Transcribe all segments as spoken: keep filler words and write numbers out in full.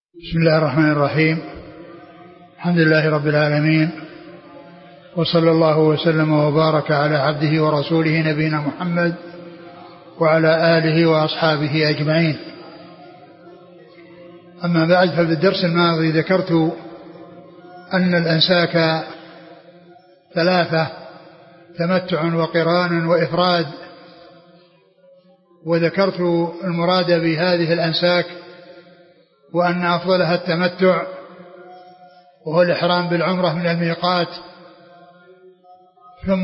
بسم الله الرحمن الرحيم. الحمد لله رب العالمين، وصلى الله وسلم وبارك على عبده ورسوله نبينا محمد وعلى آله وأصحابه أجمعين. أما بعد، ففي الدرس الماضي ذكرت أن الأنساك ثلاثة: تمتع وقران وإفراد، وذكرت المراد بهذه الأنساك وأن أفضلها التمتع، وهو الإحرام بالعمرة من الميقات، ثم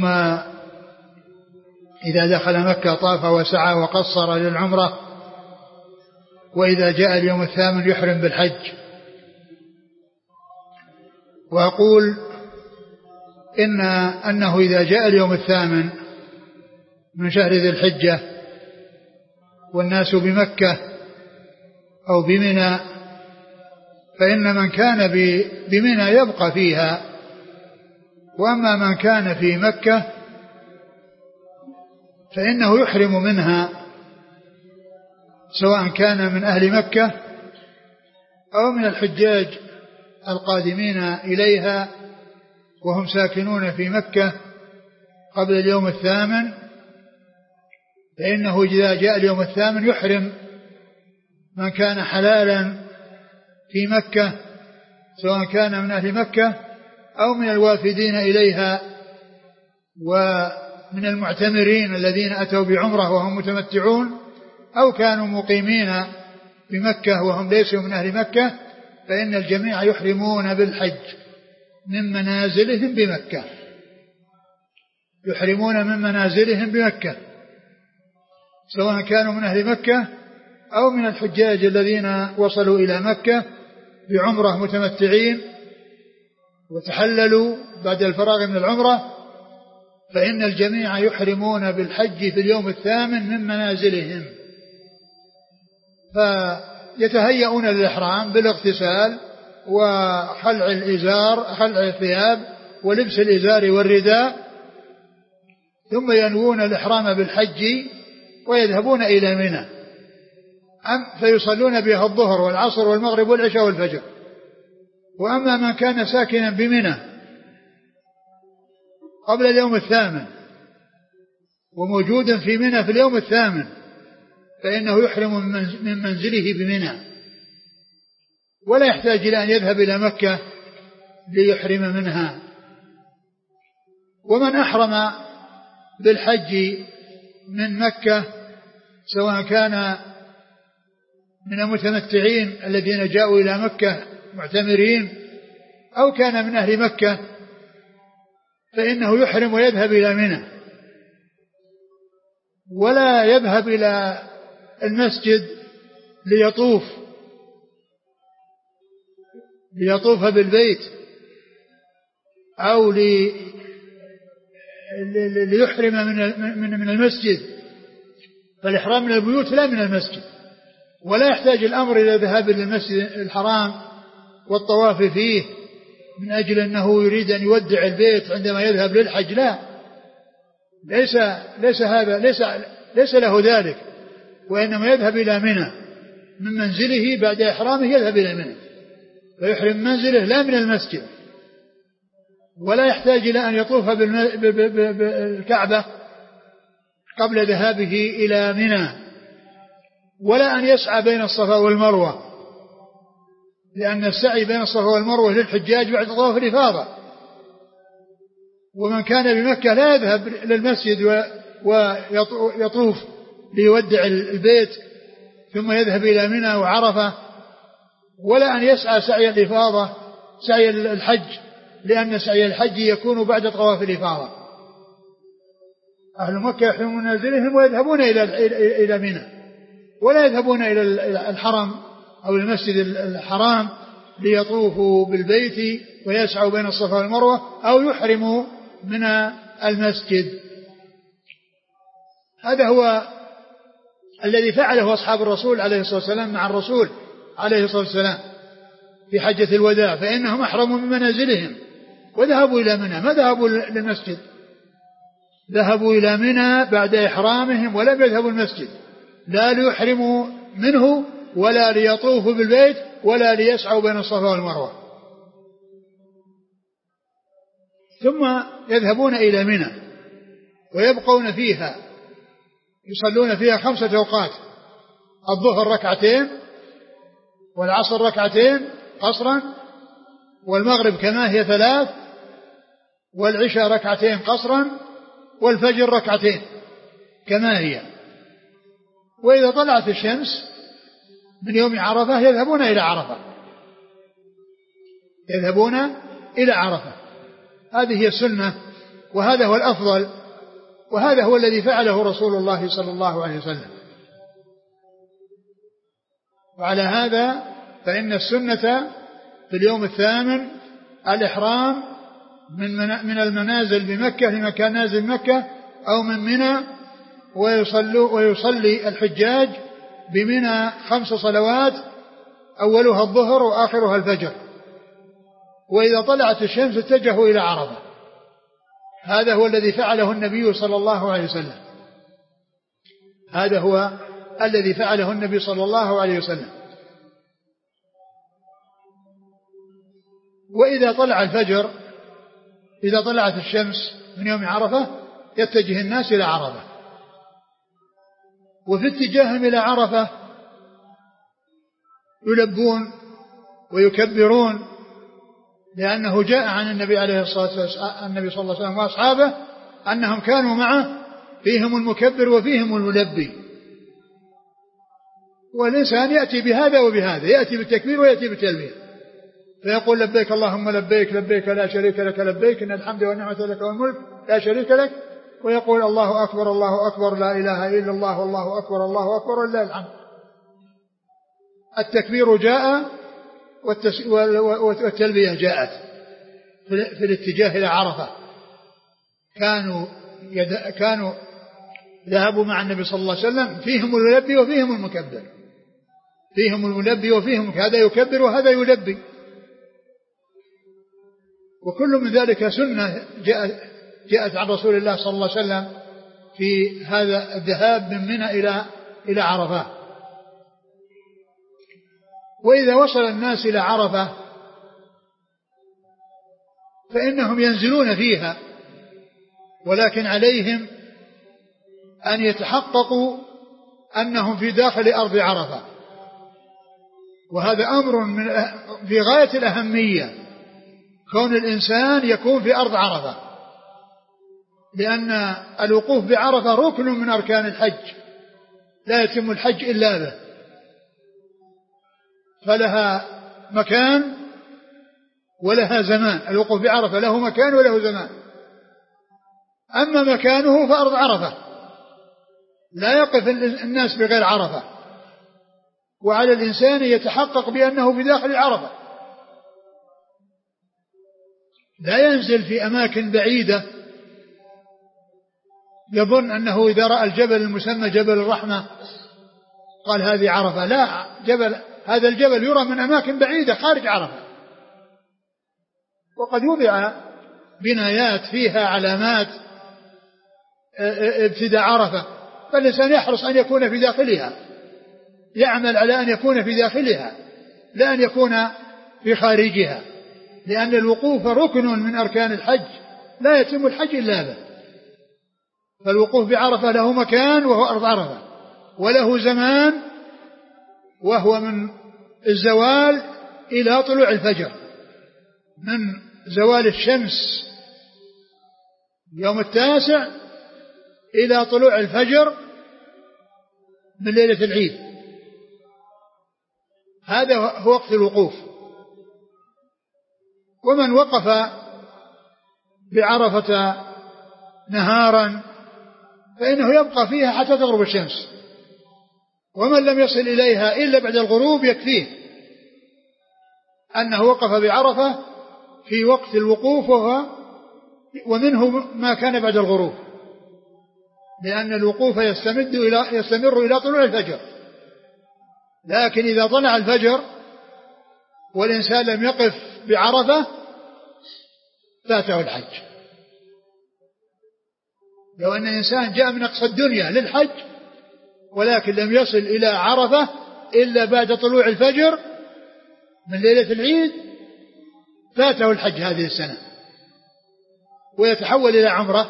إذا دخل مكة طاف وسعى وقصر للعمرة، وإذا جاء اليوم الثامن يحرم بالحج. وأقول إن أنه إذا جاء اليوم الثامن من شهر ذي الحجة والناس بمكة أو بمنى، فإن من كان بمنى يبقى فيها، وأما من كان في مكة فإنه يحرم منها، سواء كان من أهل مكة أو من الحجاج القادمين إليها وهم ساكنون في مكة قبل اليوم الثامن، فإنه إذا جاء اليوم الثامن يحرم من كان حلالا في مكة، سواء كان من أهل مكة أو من الوافدين إليها ومن المعتمرين الذين أتوا بعمرة وهم متمتعون، أو كانوا مقيمين بمكة وهم ليسوا من أهل مكة، فإن الجميع يحرمون بالحج من منازلهم بمكة، يحرمون من منازلهم بمكة، سواء كانوا من أهل مكة أو من الحجاج الذين وصلوا إلى مكة بعمرة متمتعين وتحللوا بعد الفراغ من العمرة، فإن الجميع يحرمون بالحج في اليوم الثامن من منازلهم، فيتهيئون للإحرام بالاغتسال وخلع الإزار خلع الثياب ولبس الإزار والرداء، ثم ينوون الإحرام بالحج ويذهبون إلى منى، فيصلون بها الظهر والعصر والمغرب والعشاء والفجر. وأما من كان ساكنا بمنى قبل اليوم الثامن وموجودا في منى في اليوم الثامن، فإنه يحرم من منزله بمنى، ولا يحتاج إلى أن يذهب إلى مكة ليحرم منها. ومن أحرم بالحج من مكة، سواء كان من المتمتعين الذين جاءوا إلى مكة معتمرين أو كان من أهل مكة، فإنه يحرم ويذهب إلى منى، ولا يذهب إلى المسجد ليطوف ليطوف بالبيت أو ليحرم من من المسجد، فالإحرام من البيوت لا من المسجد، ولا يحتاج الأمر إلى ذهاب إلى المسجد الحرام والطواف فيه من أجل أنه يريد أن يودع البيت عندما يذهب للحج. لا، ليس ليس هذا ليس ليس له ذلك، وإنما يذهب إلى منى من منزله بعد إحرامه، يذهب إلى منى فيحرم منزله لا من المسجد، ولا يحتاج إلى أن يطوف بالكعبة قبل ذهابه إلى منى، ولا أن يسعى بين الصفا والمروة، لأن السعي بين الصفا والمروة للحجاج بعد طواف الإفاضة. ومن كان بمكة لا يذهب للمسجد ويطوف ليودع البيت ثم يذهب إلى منى وعرفة، ولا أن يسعى سعي الإفاضة سعي الحج، لأن سعي الحج يكون بعد طواف الإفاضة. أهل مكة يحرمون منازلهم ويذهبون إلى إلى منى، ولا يذهبون إلى الحرم أو المسجد الحرام ليطوفوا بالبيت ويسعوا بين الصفا والمروة أو يحرموا من المسجد. هذا هو الذي فعله أصحاب الرسول عليه الصلاة والسلام مع الرسول عليه الصلاة والسلام في حجة الوداع، فإنهم أحرموا من منازلهم وذهبوا إلى منى، ما ذهبوا للمسجد، ذهبوا إلى منى بعد إحرامهم ولم يذهبوا المسجد، لا ليحرموا منه ولا ليطوفوا بالبيت ولا ليسعوا بين الصفا والمروة. ثم يذهبون إلى منى ويبقون فيها يصلون فيها خمسة أوقات: الظهر ركعتين، والعصر ركعتين قصرا، والمغرب كما هي ثلاث، والعشاء ركعتين قصرا، والفجر ركعتين كما هي. وإذا طلعت الشمس من يوم عرفة يذهبون إلى عرفة يذهبون إلى عرفة هذه هي السنة، وهذا هو الأفضل، وهذا هو الذي فعله رسول الله صلى الله عليه وسلم. وعلى هذا فإن السنة في اليوم الثامن الإحرام من من المنازل بمكة لمكان نازل مكة أو من منى، ويصلي, ويصلي الحجاج بمنى خمس صلوات أولها الظهر وآخرها الفجر. وإذا طلعت الشمس اتجهوا إلى عرفة. هذا هو الذي فعله النبي صلى الله عليه وسلم هذا هو الذي فعله النبي صلى الله عليه وسلم. وإذا طلع الفجر إذا طلعت الشمس من يوم عرفة يتجه الناس إلى عرفة. وفي اتجاههم إلى عرفة يلبون ويكبرون، لأنه جاء عن النبي عليه الصلاة والسلام النبي صلى الله عليه وسلم وأصحابه أنهم كانوا معه فيهم المكبر وفيهم الملبي. والإنسان يأتي بهذا وبهذا، يأتي بالتكبير ويأتي بالتلبية، فيقول لبيك اللهم لبيك لبيك لا شريك لك لبيك إن الحمد والنعمة لك والملك لا شريك لك، ويقول الله أكبر الله أكبر لا إله إلا الله والله أكبر الله أكبر ولله الحمد. التكبير جاء والتلبية جاءت في الاتجاه إلى عرفة. كانوا كانوا ذهبوا مع النبي صلى الله عليه وسلم فيهم الملبي وفيهم المكبر فيهم الملبي وفيهم هذا يكبر وهذا يلبي، وكل من ذلك سنة جاءت, جاءت عن رسول الله صلى الله عليه وسلم في هذا الذهاب من منى إلى إلى عرفة. وإذا وصل الناس إلى عرفة فإنهم ينزلون فيها، ولكن عليهم أن يتحققوا أنهم في داخل أرض عرفة، وهذا أمر من في غاية الأهمية كون الإنسان يكون في أرض عرفة، لأن الوقوف بعرفة ركن من أركان الحج لا يتم الحج إلا به، فلها مكان ولها زمان. الوقوف بعرفة له مكان وله زمان. أما مكانه فأرض عرفة لا يقف الناس بغير عرفة، وعلى الإنسان يتحقق بأنه في داخل عرفة، لا ينزل في أماكن بعيدة يظن أنه إذا رأى الجبل المسمى جبل الرحمة قال هذه عرفة. لا، جبل هذا الجبل يرى من أماكن بعيدة خارج عرفة، وقد وضع بنايات فيها علامات ابتداء عرفة، فالإنسان يحرص أن يكون في داخلها، يعمل على أن يكون في داخلها لا أن يكون في خارجها، لأن الوقوف ركن من أركان الحج لا يتم الحج إلا به. فالوقوف بعرفة له مكان وهو أرض عرفة، وله زمان وهو من الزوال إلى طلوع الفجر، من زوال الشمس يوم التاسع إلى طلوع الفجر من ليلة العيد. هذا هو وقت الوقوف. ومن وقف بعرفة نهارا فإنه يبقى فيها حتى تغرب الشمس، ومن لم يصل إليها إلا بعد الغروب يكفيه أنه وقف بعرفة في وقت الوقوف، وهو ومنه ما كان بعد الغروب، لأن الوقوف يستمد إلى يستمر إلى طلوع الفجر. لكن إذا طلع الفجر والإنسان لم يقف بعرفة فاته الحج. لو أن الإنسان جاء من أقصى الدنيا للحج ولكن لم يصل إلى عرفة إلا بعد طلوع الفجر من ليلة العيد فاته الحج هذه السنة ويتحول إلى عمرة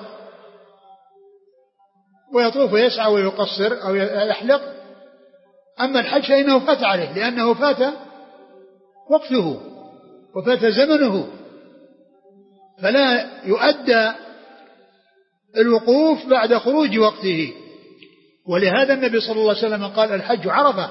ويطوف ويسعى ويقصر أو يحلق. أما الحج فإنه فات عليه لأنه فات وقته وفات زمنه، فلا يؤدى الوقوف بعد خروج وقته. ولهذا النبي صلى الله عليه وسلم قال الحج عرفة،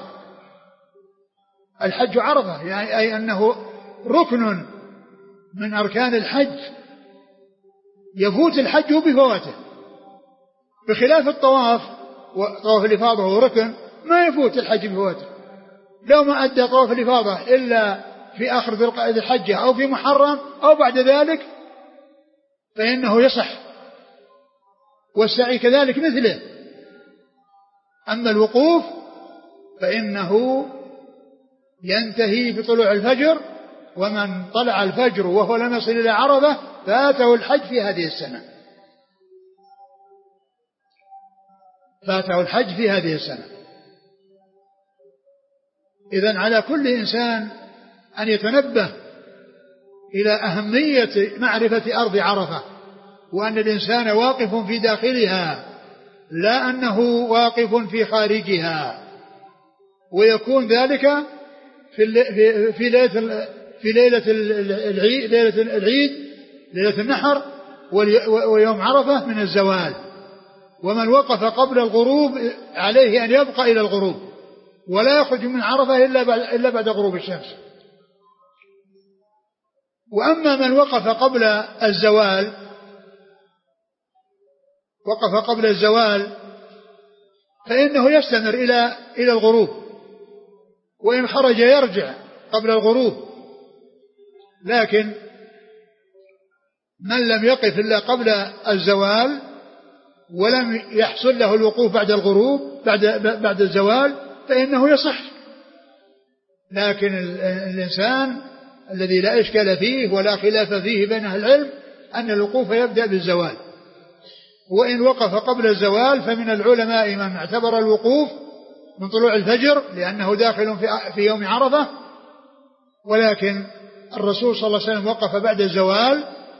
الحج عرفة يعني أي أنه ركن من أركان الحج يفوت الحج بفواته، بخلاف الطواف، وطواف الإفاضة هو ركن ما يفوت الحج بفواته. لو ما أدى طواف الإفاضة إلا في آخر ذي القعدة الحجة أو في محرم أو بعد ذلك فإنه يصح، والسعي كذلك مثله. أما الوقوف فإنه ينتهي بطلوع الفجر، ومن طلع الفجر وهو لم يصل إلى عرفة فاته الحج في هذه السنة، فاته الحج في هذه السنة. إذن على كل إنسان أن يتنبه إلى أهمية معرفة أرض عرفة، وأن الإنسان واقف في داخلها لا أنه واقف في خارجها، ويكون ذلك في في ليلة في ليلة العيد ليلة العيد ليلة النحر ويوم عرفة من الزوال. ومن وقف قبل الغروب عليه أن يبقى إلى الغروب ولا يخرج من عرفة إلا بعد إلا بعد غروب الشمس. وأما من وقف قبل الزوال وقف قبل الزوال فإنه يستمر إلى إلى الغروب، وإن خرج يرجع قبل الغروب. لكن من لم يقف إلا قبل الزوال ولم يحصل له الوقوف بعد الغروب بعد بعد الزوال فإنه يصح. لكن الإنسان الذي لا إشكال فيه ولا خلاف فيه بين أهل العلم أن الوقوف يبدأ بالزوال، وإن وقف قبل الزوال فمن العلماء من اعتبر الوقوف من طلوع الفجر لأنه داخل في يوم عرفة. ولكن الرسول صلى الله عليه وسلم وقف بعد الزوال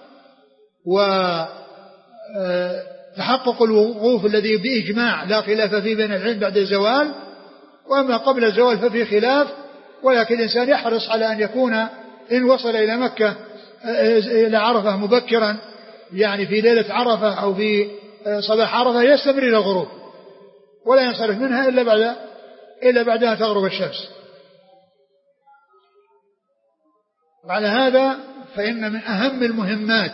وتحقق الوقوف الذي بإجماع لا خلاف فيه بين العلم بعد الزوال. وأما قبل الزوال ففي خلاف، ولكن الإنسان يحرص على أن يكون إن وصل إلى مكة إلى عرفة مبكرا، يعني في ليلة عرفة أو في صباح عرفة، يستمر إلى الغروب ولا ينصرف منها إلا بعد إلا بعدها تغرب الشمس. وعلى هذا فإن من أهم المهمات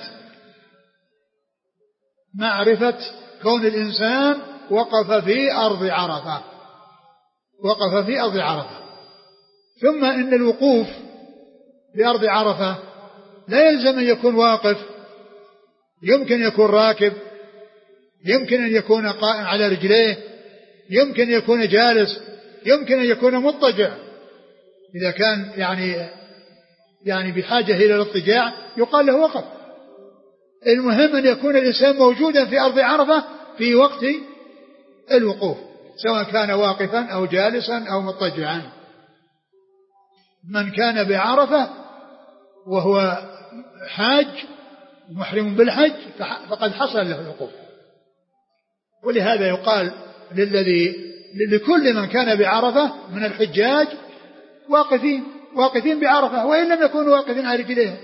معرفة كون الإنسان وقف في أرض عرفة وقف في أرض عرفة. ثم إن الوقوف بأرض عرفة لا يلزم أن يكون واقف، يمكن يكون راكب، يمكن أن يكون قائم على رجليه، يمكن أن يكون جالس، يمكن أن يكون مضطجع. إذا كان يعني يعني بحاجة إلى الاضطجاع يقال له وقف. المهم أن يكون الإنسان موجودا في أرض عرفة في وقت الوقوف، سواء كان واقفا أو جالسا أو مضطجعا. من كان بعرفة وهو حاج محرم بالحج فقد حصل له الوقوف. ولهذا يقال للذي لكل من كان بعرفة من الحجاج واقفين واقفين بعرفة وإن لم يكونوا واقفين على رجليهم.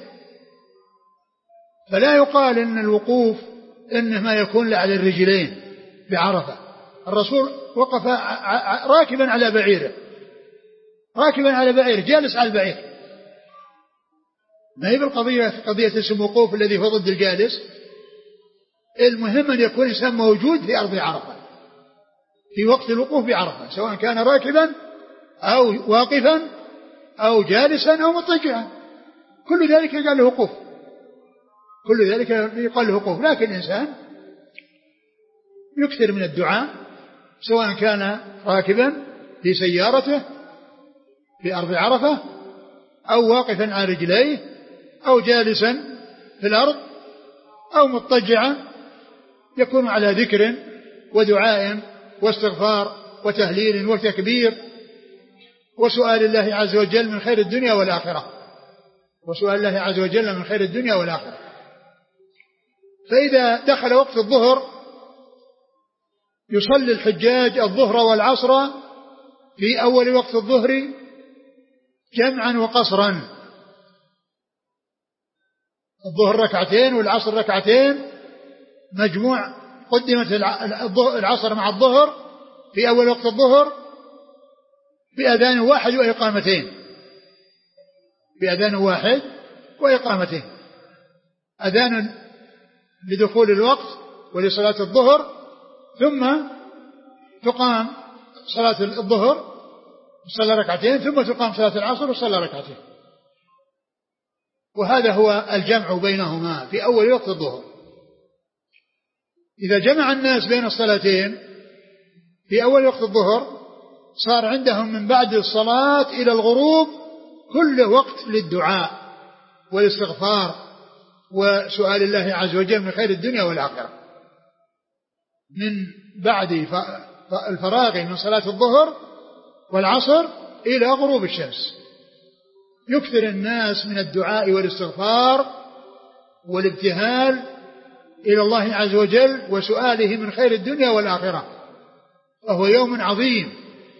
فلا يقال إن الوقوف إنما يكون على الرجلين بعرفة. الرسول وقف راكبا على بعيره راكبا على بعيره جالس على البعير. ما هي بالقضية قضية اسم وقوف الذي هو ضد الجالس. المهم أن يكون إنسان موجود في أرض عرفة في وقت الوقوف بعرفة، سواء كان راكبا أو واقفا أو جالسا أو مضطجعا، كل ذلك يقال له وقوف كل ذلك يقال له وقوف. لكن الإنسان يكثر من الدعاء سواء كان راكبا في سيارته في أرض عرفة أو واقفا على رجليه أو جالسا في الأرض أو مضطجعا، يكون على ذكر ودعاء واستغفار وتهليل وتكبير وسؤال الله عز وجل من خير الدنيا والآخرة وسؤال الله عز وجل من خير الدنيا والآخرة. فإذا دخل وقت الظهر يصلي الحجاج الظهر والعصر في أول وقت الظهر جمعا وقصرا، الظهر ركعتين والعصر ركعتين مجموع، قدمت العصر مع الظهر في أول وقت الظهر بأذان واحد وإقامتين بأذان واحد وإقامتين، أذان لدخول الوقت ولصلاة الظهر، ثم تقام صلاة الظهر وصلى ركعتين، ثم تقام صلاة العصر وصلى ركعتين. وهذا هو الجمع بينهما في أول وقت الظهر. إذا جمع الناس بين الصلاتين في أول وقت الظهر صار عندهم من بعد الصلاة إلى الغروب كل وقت للدعاء والاستغفار وسؤال الله عز وجل من خير الدنيا والآخرة، من بعد الفراغ من صلاة الظهر والعصر إلى غروب الشمس. يكثر الناس من الدعاء والاستغفار والابتهال إلى الله عز وجل وسؤاله من خير الدنيا والآخرة، وهو يوم عظيم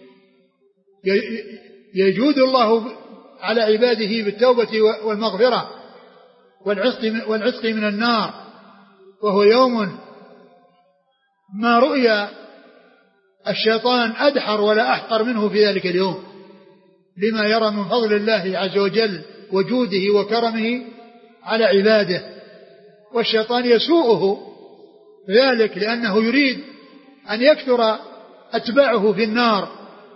يجود الله على عباده بالتوبة والمغفرة والعتق من النار، وهو يوم ما رؤيا الشيطان أدحر ولا أحقر منه في ذلك اليوم، لما يرى من فضل الله عز وجل وجوده وكرمه على عباده. والشيطان يسوءه ذلك لأنه يريد أن يكثر أتباعه في النار،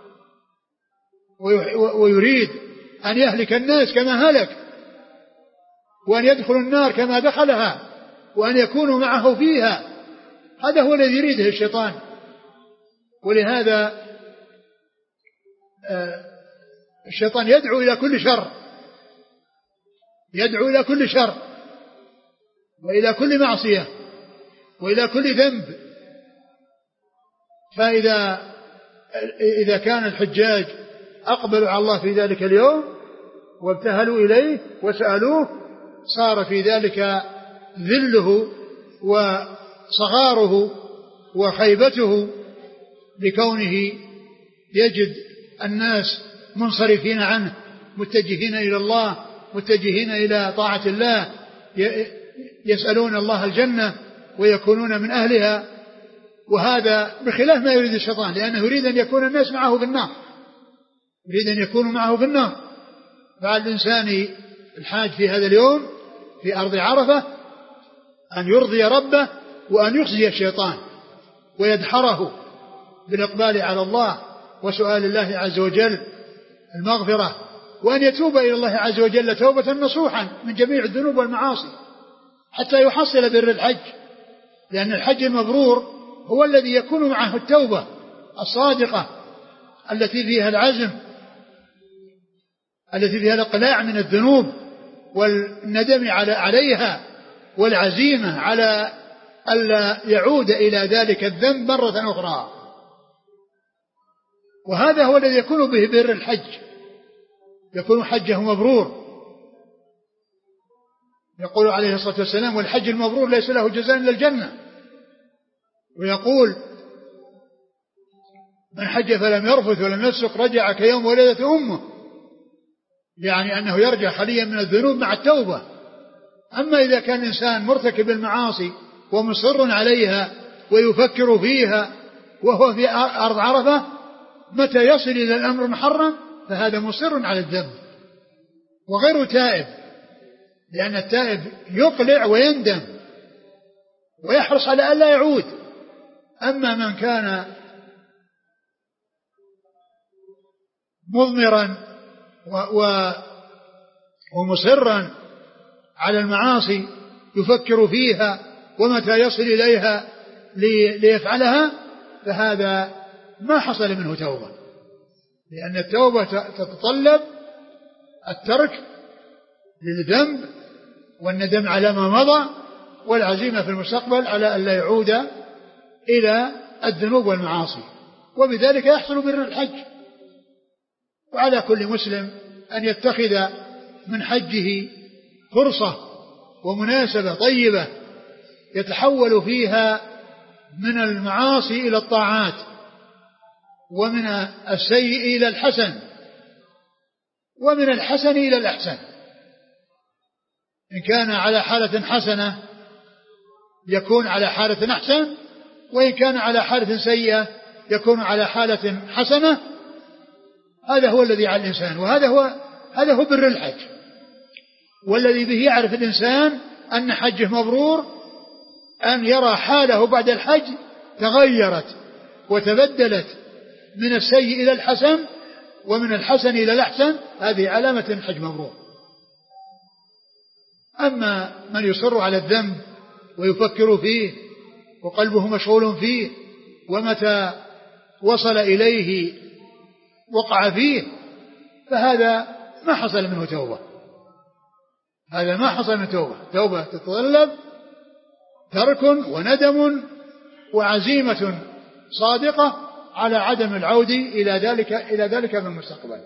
ويريد أن يهلك الناس كما هلك، وأن يدخل النار كما دخلها، وأن يكونوا معه فيها. هذا هو الذي يريده الشيطان. ولهذا الشيطان يدعو إلى كل شر يدعو إلى كل شر وإلى كل معصية وإلى كل ذنب. فإذا إذا كان الحجاج أقبلوا على الله في ذلك اليوم وابتهلوا إليه وسألوه، صار في ذلك ذله وصغاره وخيبته لكونه يجد الناس منصرفين عنه، متجهين إلى الله، متجهين إلى طاعة الله، يسألون الله الجنة ويكونون من أهلها. وهذا بخلاف ما يريد الشيطان، لأنه يريد أن يكون الناس معه في النار يريد أن يكونوا معه في النار. فعلى الإنسان الحاج في هذا اليوم في أرض عرفة أن يرضي ربه وأن يخزي الشيطان ويدحره بالإقبال على الله وسؤال الله عز وجل المغفرة، وأن يتوب إلى الله عز وجل توبة نصوحا من جميع الذنوب والمعاصي حتى يحصل بر الحج، لأن الحج المبرور هو الذي يكون معه التوبة الصادقة التي فيها العزم، التي فيها الإقلاع من الذنوب والندم على عليها والعزيمة على ألا يعود إلى ذلك الذنب مرة أخرى. وهذا هو الذي يكون به بر الحج، يكون حجه مبرور. يقول عليه الصلاة والسلام: والحج المبرور ليس له جزاء إلا الجنة. ويقول: من حج فلم يرفث ولم يفسق رجع كيوم ولدته أمه، يعني أنه يرجع خاليا من الذنوب مع التوبة. أما إذا كان الإنسان مرتكب المعاصي ومصر عليها ويفكر فيها وهو في أرض عرفة، متى يصل إلى الأمر المحرم فهذا مصر على الذنب وغير تائب، لأن التائب يقلع ويندم ويحرص على ألا يعود. أما من كان مضمرا ومصرا على المعاصي يفكر فيها ومتى يصل إليها ليفعلها، فهذا ما حصل منه توبة، لأن التوبة تتطلب الترك للذنب والندم على ما مضى والعزيمة في المستقبل على أن لا يعود إلى الذنوب والمعاصي، وبذلك يحصل بر الحج. وعلى كل مسلم أن يتخذ من حجه فرصة ومناسبة طيبة يتحول فيها من المعاصي إلى الطاعات، ومن السيء إلى الحسن، ومن الحسن إلى الأحسن. إن كان على حالة حسنة يكون على حالة أحسن، وإن كان على حالة سيئة يكون على حالة حسنة. هذا هو الذي على الإنسان، وهذا هو هذا هو بر الحج، والذي به يعرف الإنسان أن حجه مبرور أن يرى حاله بعد الحج تغيرت وتبدلت من السيء إلى الحسن ومن الحسن إلى الأحسن. هذه علامة الحج مبرور. أما من يصر على الذنب ويفكر فيه وقلبه مشغول فيه، ومتى وصل إليه وقع فيه، فهذا ما حصل منه توبة. هذا ما حصل منه توبة. توبة تتطلب ترك وندم وعزيمة صادقة على عدم العود إلى ذلك إلى ذلك من المستقبل.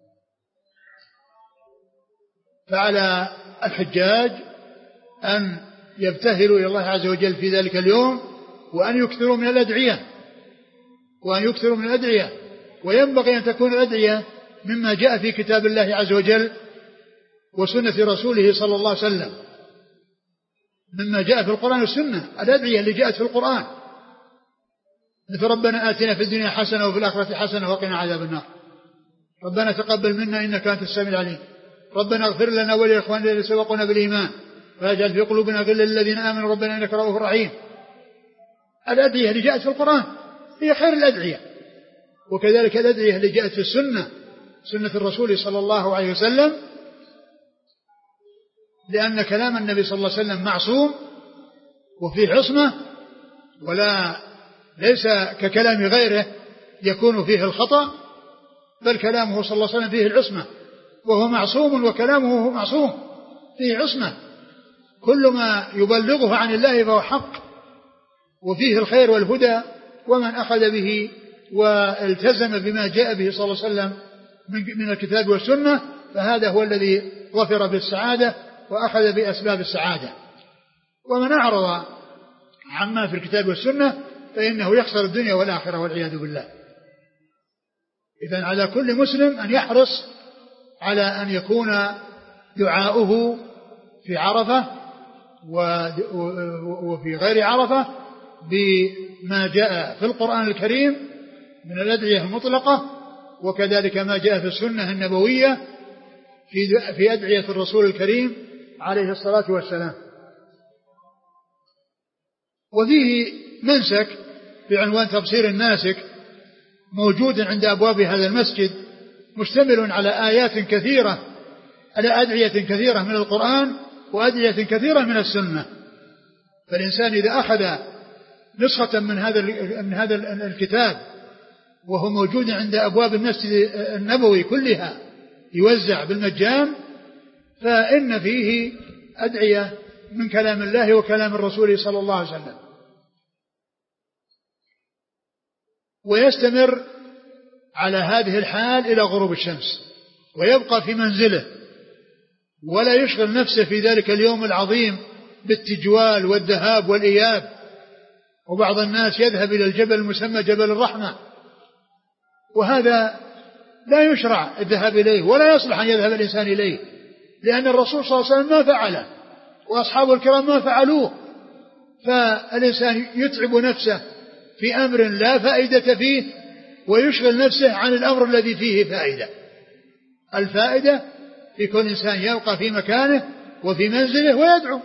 فعلى الحجاج أن يبتهلوا إلى الله عز وجل في ذلك اليوم، وأن يكثروا من الأدعية وأن يكثروا من الأدعية وينبغي أن تكون الأدعية مما جاء في كتاب الله عز وجل وسنة رسوله صلى الله عليه وسلم، مما جاء في القرآن والسنة. الأدعية اللي جاءت في القرآن مثل ربنا آتنا في الدنيا حسنة وفي الآخرة حسنة وقنا عذاب النار، ربنا تقبل منا إنك أنت السميع العليم، ربنا اغفر لنا ولإخواننا الذين سبقونا بالإيمان ولا تجعل في قلوبنا غلا للذين آمنوا ربنا إنك رؤوف رحيم. الأدعية اللي جاءت في القرآن هي خير الأدعية، وكذلك الأدعية اللي جاءت في السنة، سنة الرسول صلى الله عليه وسلم، لأن كلام النبي صلى الله عليه وسلم معصوم وفيه عصمة، ولا ليس ككلام غيره يكون فيه الخطأ، بل كلامه صلى الله عليه وسلم فيه العصمة، وهو معصوم وكلامه معصوم فيه عصمة. كل ما يبلغه عن الله فهو حق وفيه الخير والهدى، ومن أخذ به والتزم بما جاء به صلى الله عليه وسلم من الكتاب والسنة فهذا هو الذي ظفر بالسعادة وأخذ بأسباب السعادة. ومن أعرض عما في الكتاب والسنة فإنه يخسر الدنيا والآخرة والعياذ بالله. إذن على كل مسلم أن يحرص على أن يكون دعاؤه في عرفة وفي غير عرفة بما جاء في القرآن الكريم من الأدعية المطلقة، وكذلك ما جاء في السنة النبوية في في أدعية الرسول الكريم عليه الصلاة والسلام. وفيه منسك بعنوان تبصير الناسك موجود عند أبواب هذا المسجد، مشتمل على آيات كثيرة، على أدعية كثيرة من القرآن وأدعية كثيرة من السنة. فالإنسان إذا أخذ نسخة من هذا من هذا الكتاب وهو موجود عند أبواب المسجد النبوي كلها يوزع بالمجان، فإن فيه أدعية من كلام الله وكلام الرسول صلى الله عليه وسلم. ويستمر على هذه الحال إلى غروب الشمس، ويبقى في منزله ولا يشغل نفسه في ذلك اليوم العظيم بالتجوال والذهاب والإياب. وبعض الناس يذهب إلى الجبل المسمى جبل الرحمة، وهذا لا يشرع الذهاب إليه ولا يصلح أن يذهب الإنسان إليه، لأن الرسول صلى الله عليه وسلم ما فعله وأصحابه الكرام ما فعلوه. فالإنسان يتعب نفسه في أمر لا فائدة فيه ويشغل نفسه عن الأمر الذي فيه فائدة. الفائدة في كل إنسان يبقى في مكانه وفي منزله ويدعو.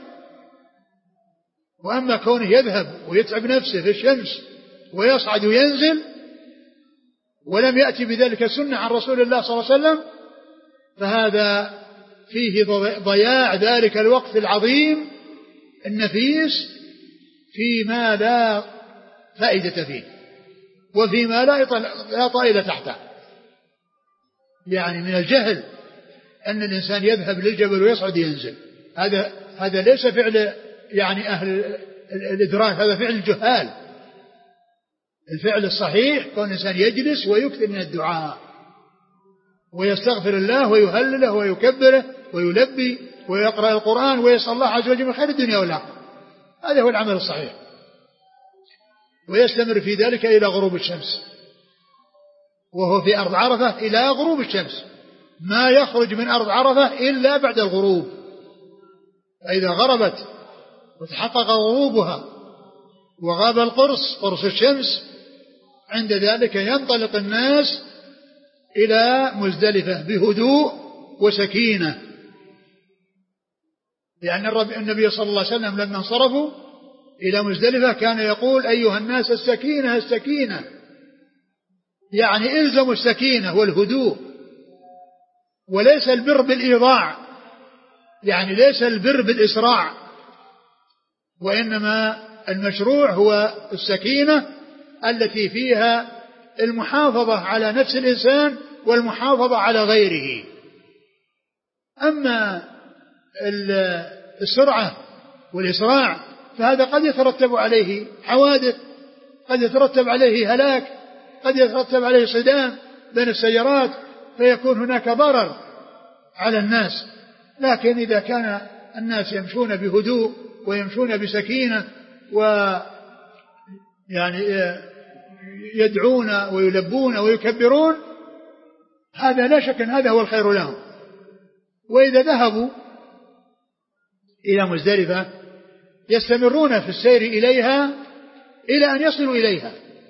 وأما كونه يذهب ويتعب نفسه في الشمس ويصعد وينزل ولم يأتي بذلك سنة عن رسول الله صلى الله عليه وسلم، فهذا فيه ضياع ذلك الوقت العظيم النفيس فيما لا فائدة فيه وفيما لا طائل تحته. يعني من الجهل أن الإنسان يذهب للجبل ويصعد ينزل، هذا هذا ليس فعل يعني أهل الإدراك، هذا فعل الجهال. الفعل الصحيح كون الإنسان يجلس ويكثر من الدعاء ويستغفر الله ويهلله ويكبره ويلبي ويقرأ القرآن ويسأل الله عز وجل من خير الدنيا والآخرة. هذا هو العمل الصحيح، ويستمر في ذلك إلى غروب الشمس، وهو في أرض عرفة إلى غروب الشمس، ما يخرج من أرض عرفة إلا بعد الغروب. فإذا غربت وتحقق غروبها وغاب القرص قرص الشمس، عند ذلك ينطلق الناس إلى مزدلفة بهدوء وسكينة، لأن النبي صلى الله عليه وسلم لما انصرفوا إلى مزدلفة كان يقول أيها الناس السكينة السكينة، يعني إلزموا السكينة والهدوء، وليس البر بالإيضاع، يعني ليس البر بالإسراع، وإنما المشروع هو السكينة التي فيها المحافظة على نفس الإنسان والمحافظة على غيره. أما السرعة والإسراع فهذا قد يترتب عليه حوادث، قد يترتب عليه هلاك، قد يترتب عليه صدام بين السيارات، فيكون هناك ضرر على الناس. لكن إذا كان الناس يمشون بهدوء ويمشون بسكينة و يعني يدعون ويلبون ويكبرون، هذا لا شك أن هذا هو الخير لهم. وإذا ذهبوا إلى مزدلفة يستمرون في السير إليها إلى أن يصلوا إليها،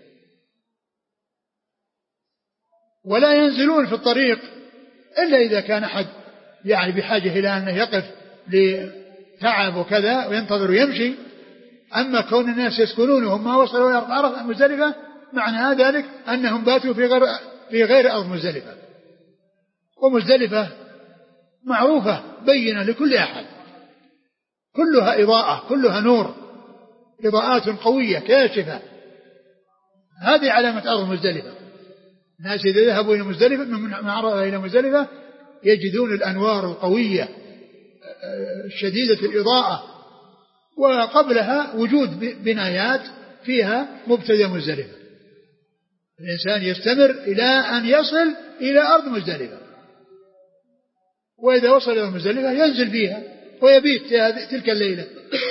ولا ينزلون في الطريق إلا إذا كان أحد يعني بحاجة إلى أن يقف لتعب وكذا وينتظر ويمشي. أما كون الناس يسكنون وهم ما وصلوا إلى أرض عرفة مزدلفة معنى ذلك أنهم باتوا في غير, في غير أرض مزدلفة. ومزدلفة معروفة بينة لكل أحد، كلها إضاءة، كلها نور، إضاءات قوية كاشفة. هذه علامة أرض مزدلفة. الناس إذا ذهبوا إلى مزدلفة من عرفة إلى مزدلفة يجدون الأنوار القوية شديدة الإضاءة، وقبلها وجود بنايات فيها مبتدأ مزدلفة. الإنسان يستمر إلى أن يصل إلى أرض مزدلفة، وإذا وصل إلى مزدلفة ينزل فيها ويبيت تلك الليلة.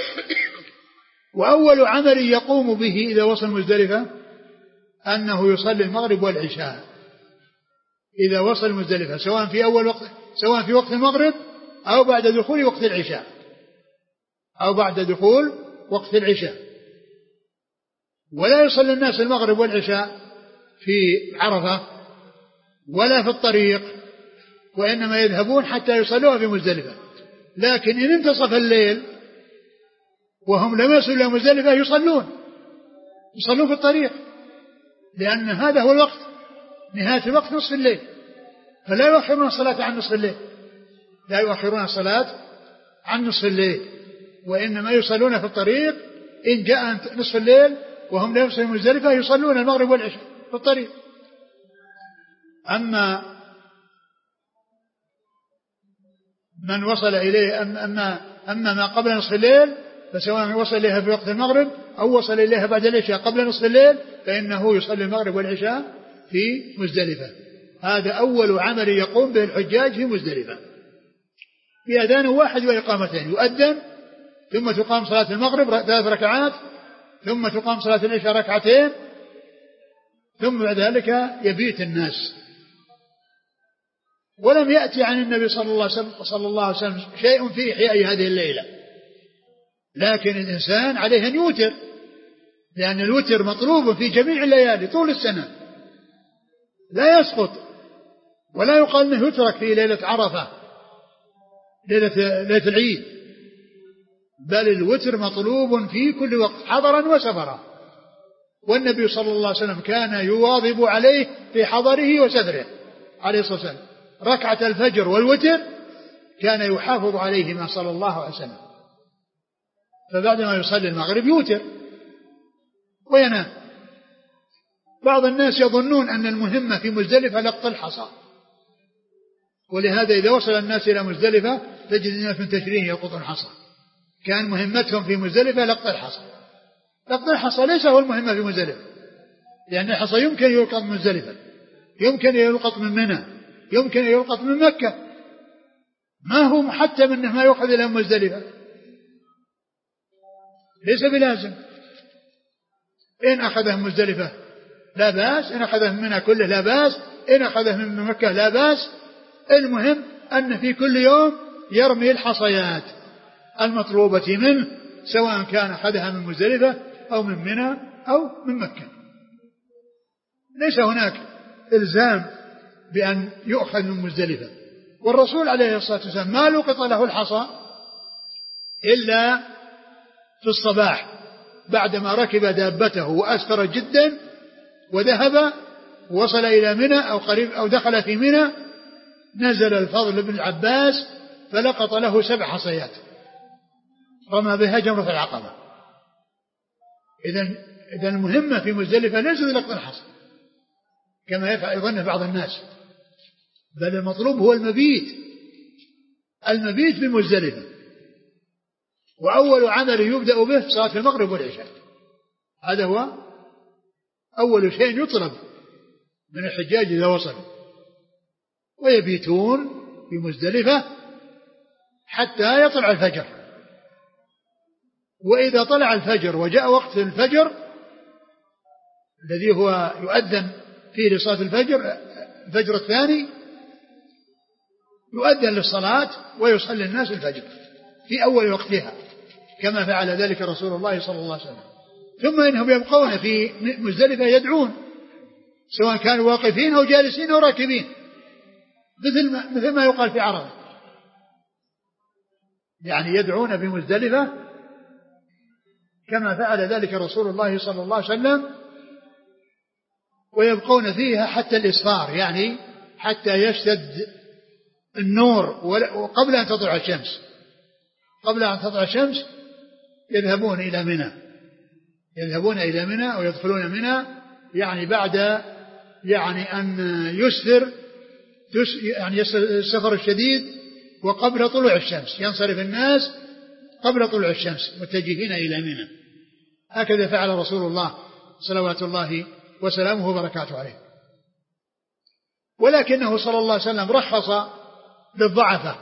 وأول عمل يقوم به إذا وصل مزدلفة أنه يصلي المغرب والعشاء. إذا وصل مزدلفة سواء في أول وقت، سواء في وقت المغرب أو بعد دخول وقت العشاء، أو بعد دخول وقت العشاء. ولا يصلي الناس المغرب والعشاء في عرفة ولا في الطريق، وإنما يذهبون حتى يصلوها في مزدلفة. لكن إن انتصف الليل وهم لم يصلوا إلى مزدلفة يصلون يصلون في الطريق، لأن هذا هو الوقت، نهاية الوقت نصف الليل، فلا يؤخرون الصلاة عن نصف الليل، لا يؤخرون الصلاة عن نصف الليل، وإنما يصلون في الطريق. إن جاء نصف الليل وهم لا يصلون مزدلفة يصلون المغرب والعشاء في الطريق. أما من وصل إليه أما, أما ما قبل نصف الليل فسواء وصل إليها في وقت المغرب أو وصل إليها بعد العشاء قبل نصف الليل فإنه يصلي المغرب والعشاء في مزدلفة. هذا أول عمل يقوم به الحجاج في مزدلفة، بأذان واحد وإقامتين، يؤذن ثم تقام صلاة المغرب ثلاث ركعات، ثم تقام صلاة العشاء ركعتين، ثم بعد ذلك يبيت الناس. ولم يأتي عن النبي صلى الله عليه وسلم, صلى الله عليه وسلم شيء في إحياء هذه الليلة، لكن الإنسان عليه أن يوتر، لأن الوتر مطلوب في جميع الليالي طول السنة، لا يسقط، ولا يقال أنه يترك في ليلة عرفة ليلة, ليلة العيد، بل الوتر مطلوب في كل وقت حضرا وسفرا. والنبي صلى الله عليه وسلم كان يواظب عليه في حضره وسفره عليه الصلاة والسلام. ركعة الفجر والوتر كان يحافظ عليهما صلى الله عليه وسلم، فبعدما يصلي المغرب يوتر وينام. بعض الناس يظنون أن المهمة في مزدلفة لقط الحصى، ولهذا إذا وصل الناس إلى مزدلفة تجد الناس من تشريه يلقطون الحصى، كان مهمتهم في مزدلفة لقط الحصى. لقط الحصى ليس هو المهمة في مزدلفة، لأن الحصى يمكن يلقط من مزدلفة، يمكن يلقط من منى، يمكن أن يلقط من مكة، ما هو حتى منه ما يؤخذ إلى مزدلفة، ليس بلازم. إن أخذه من مزدلفة لا بأس، إن أخذه منها كله لا بأس، إن أخذه من مكة لا بأس. المهم أن في كل يوم يرمي الحصيات المطلوبة منه، سواء كان أخذها من مزدلفة أو من منى أو من مكة. ليس هناك إلزام بأن يؤخذ من مزدلفة. والرسول عليه الصلاة والسلام ما لقط له الحصى إلا في الصباح بعدما ركب دابته وأسفر جدا وذهب ووصل إلى منى أو قريب أو دخل في منى، نزل الفضل بن العباس فلقط له سبع حصيات رمى بها جمرة العقبة. إذن إذن المهمة في مزدلفة ليس لقط الحصى كما يفعل يظن بعض الناس، بل المطلوب هو المبيت المبيت بمزدلفة. وأول عمل يبدأ به صلاة المغرب والعشاء، هذا هو أول شيء يطلب من الحجاج إذا وصلوا، ويبيتون في مزدلفة حتى يطلع الفجر. وإذا طلع الفجر وجاء وقت الفجر الذي هو يؤذن فيه لصلاة الفجر، الفجر الثاني يؤذن للصلاة ويصلي الناس الفجر في أول وقتها كما فعل ذلك رسول الله صلى الله عليه وسلم. ثم إنهم يبقون في مزدلفة يدعون، سواء كانوا واقفين أو جالسين أو راكبين، مثل ما, مثل ما يقال في عربة، يعني يدعون في مزدلفة كما فعل ذلك رسول الله صلى الله عليه وسلم. ويبقون فيها حتى الإصفار، يعني حتى يشتد النور وقبل أن تطلع الشمس، قبل أن تطلع الشمس يذهبون إلى منى، يذهبون إلى منى أو يدخلون منى، يعني بعد يعني أن يسفر يعني السفر الشديد وقبل طلوع الشمس، ينصرف الناس قبل طلوع الشمس متجهين إلى منى. هكذا فعل رسول الله صلوات الله وسلامه وبركاته عليه. ولكنه صلى الله عليه وسلم رخص للضعفاء،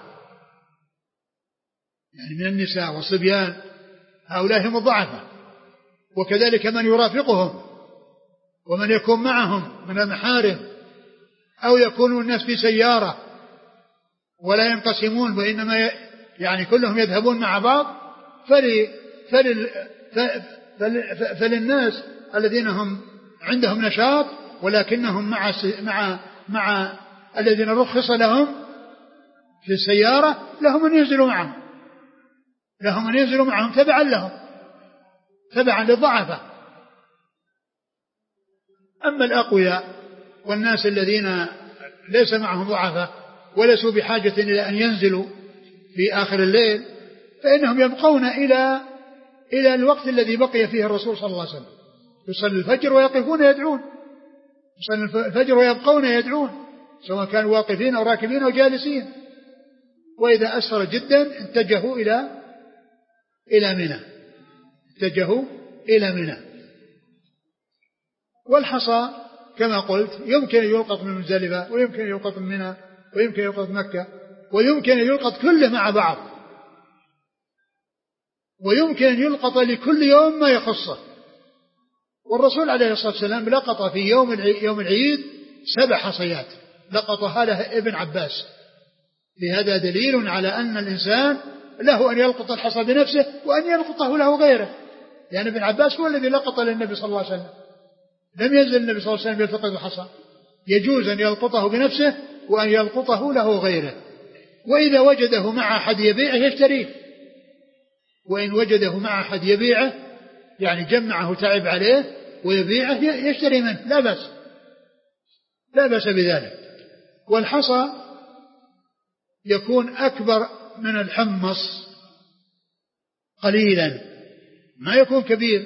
يعني من النساء والصبيان، هؤلاء هم الضعفاء، وكذلك من يرافقهم ومن يكون معهم من المحارم، أو يكون الناس في سيارة ولا ينقسمون وإنما يعني كلهم يذهبون مع بعض، فل فل فل فللناس الذين هم عندهم نشاط ولكنهم مع مع مع الذين رخص لهم في السيارة لهم أن ينزلوا معهم، لهم أن ينزلوا معهم تبعا لهم، تبعا للضعفاء. أما الأقوياء والناس الذين ليس معهم ضعفاء وليسوا بحاجة إلى أن ينزلوا في آخر الليل، فإنهم يبقون إلى إلى الوقت الذي بقي فيه الرسول صلى الله عليه وسلم، يصلي الفجر ويقفون يدعون، يصلي الفجر ويبقون يدعون، سواء كانوا واقفين أو راكبين أو جالسين. وإذا أسفر جدا اتجهوا إلى إلى منى، اتجهوا إلى منى. والحصى كما قلت يمكن أن يلقط من مزدلفة، ويمكن أن يلقط من منى، ويمكن أن يلقط من مكة، ويمكن أن يلقط كله مع بعض، ويمكن أن يلقط لكل يوم ما يخصه. والرسول عليه الصلاة والسلام لقط في يوم يوم العيد سبع حصيات لقطها له ابن عباس. لهذا دليل على أن الإنسان له أن يلقط الحصى بنفسه وأن يلقطه له غيره، يعني ابن عباس هو الذي لقط للنبي صلى الله عليه وسلم، لم ينزل النبي صلى الله عليه وسلم يلتقط الحصى، يجوز أن يلقطه بنفسه وأن يلقطه له غيره. وإذا وجده مع أحد يبيعه يشتريه، وإن وجده مع أحد يبيعه يعني جمعه تعب عليه ويبيعه يشتري منه، لا بأس، لا بأس بذلك. والحصى يكون أكبر من الحمص قليلا، ما يكون كبير،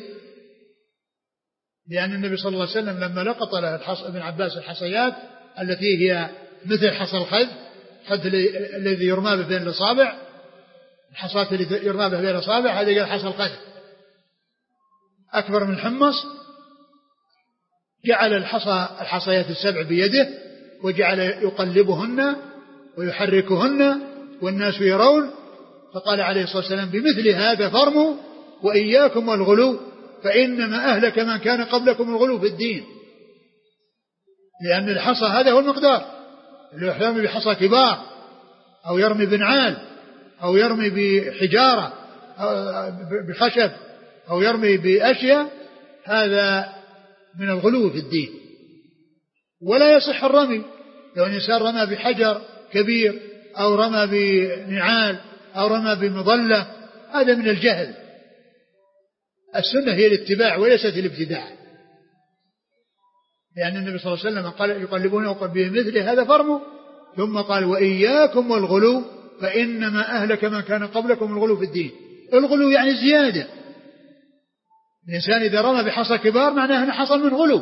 لأن النبي صلى الله عليه وسلم لما لقط له ابن عباس الحصيات التي هي مثل حصى الخذ، الخذ الذي يرمى به بين الأصابع، الحصاة التي يرمى به بين الأصابع، هذا قال حصى الخذ أكبر من الحمص، جعل الحصى الحصيات السبع بيده وجعل يقلبهن ويحركهن والناس يرون. فقال عليه الصلاة والسلام بمثل هذا فارموا وإياكم والغلو فإنما أهلك من كان قبلكم الغلو في الدين. لأن الحصى هذا هو المقدار، اللي يرمي بحصى كبار أو يرمي بنعال أو يرمي بحجارة أو بخشب أو يرمي بأشياء، هذا من الغلو في الدين. ولا يصح الرمي لو الإنسان رمى بحجر كبير أو رمى بنعال أو رمى بمظلة، هذا من الجهل. السنة هي الاتباع وليست الابتداع، لأن النبي صلى الله عليه وسلم قال يقلبون بمثل هذا فرموا، ثم قال وإياكم والغلو فإنما أهلك من كان قبلكم الغلو في الدين. الغلو يعني الزيادة. الإنسان إذا رمى بحصى كبار معناه أنه حصل من غلو.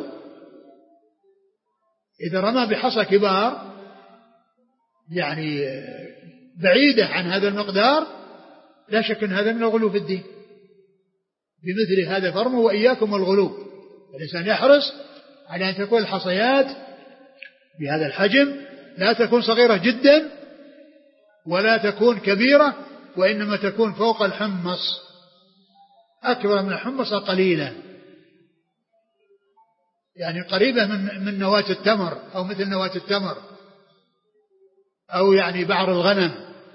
إذا رمى بحصى كبار يعني بعيدة عن هذا المقدار، لا شك أن هذا من الغلو في الدين. بمثل هذا فرموا وإياكم والغلو. الإنسان يحرص على أن تكون الحصيات بهذا الحجم، لا تكون صغيرة جدا ولا تكون كبيرة، وإنما تكون فوق الحمص، أكبر من الحمص قليلا، يعني قريبة من من نواة التمر أو مثل نواة التمر أو يعني بعر الغنم.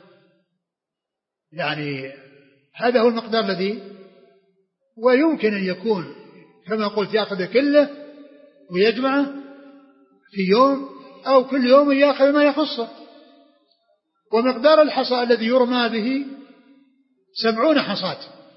يعني هذا هو المقدار الذي، ويمكن أن يكون كما قلت يأخذ كله ويجمعه في يوم أو كل يوم يأخذ ما يخصه. ومقدار الحصى الذي يرمى به سبعون حصاة.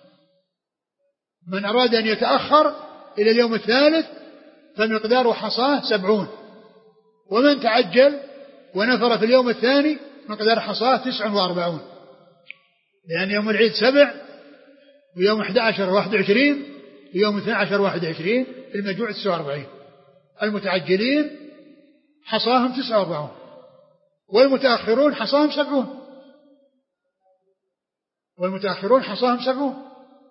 من أراد أن يتأخر إلى اليوم الثالث فمقدار حصاه سبعون، ومن تعجل ونفر في اليوم الثاني مقدار حصاه تسع وأربعون، لأن يوم العيد سبع ويوم أحد عشر واحد وعشرين ويوم اثنى عشر واحد وعشرين، المجموع تسع وأربعين. المتعجلين حصاهم تسع وأربعون والمتأخرون حصاهم سبعون والمتأخرون حصاهم سبعون.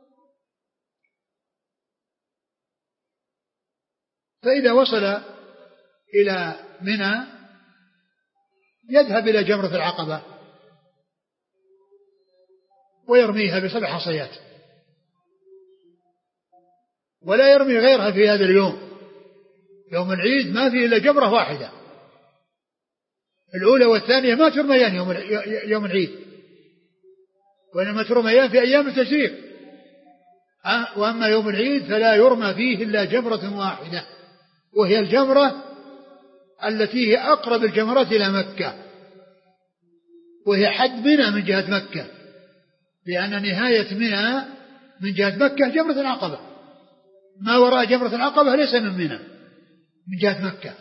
فإذا وصل إلى منى يذهب إلى جمرة العقبة ويرميها بسبع حصيات، ولا يرمي غيرها في هذا اليوم. يوم العيد ما فيه إلا جمرة واحدة، الأولى والثانية ما ترميان يوم يوم العيد، وإنما ترميان في أيام التشريق. وأما يوم العيد فلا يرمى فيه إلا جمرة واحدة، وهي الجمرة التي هي أقرب الجمرات إلى مكة، وهي حد منى من جهة مكة، لأن نهاية منى من جهة مكة جمرة العقبة، ما وراء جمرة العقبة ليس من منى من جهة مكة.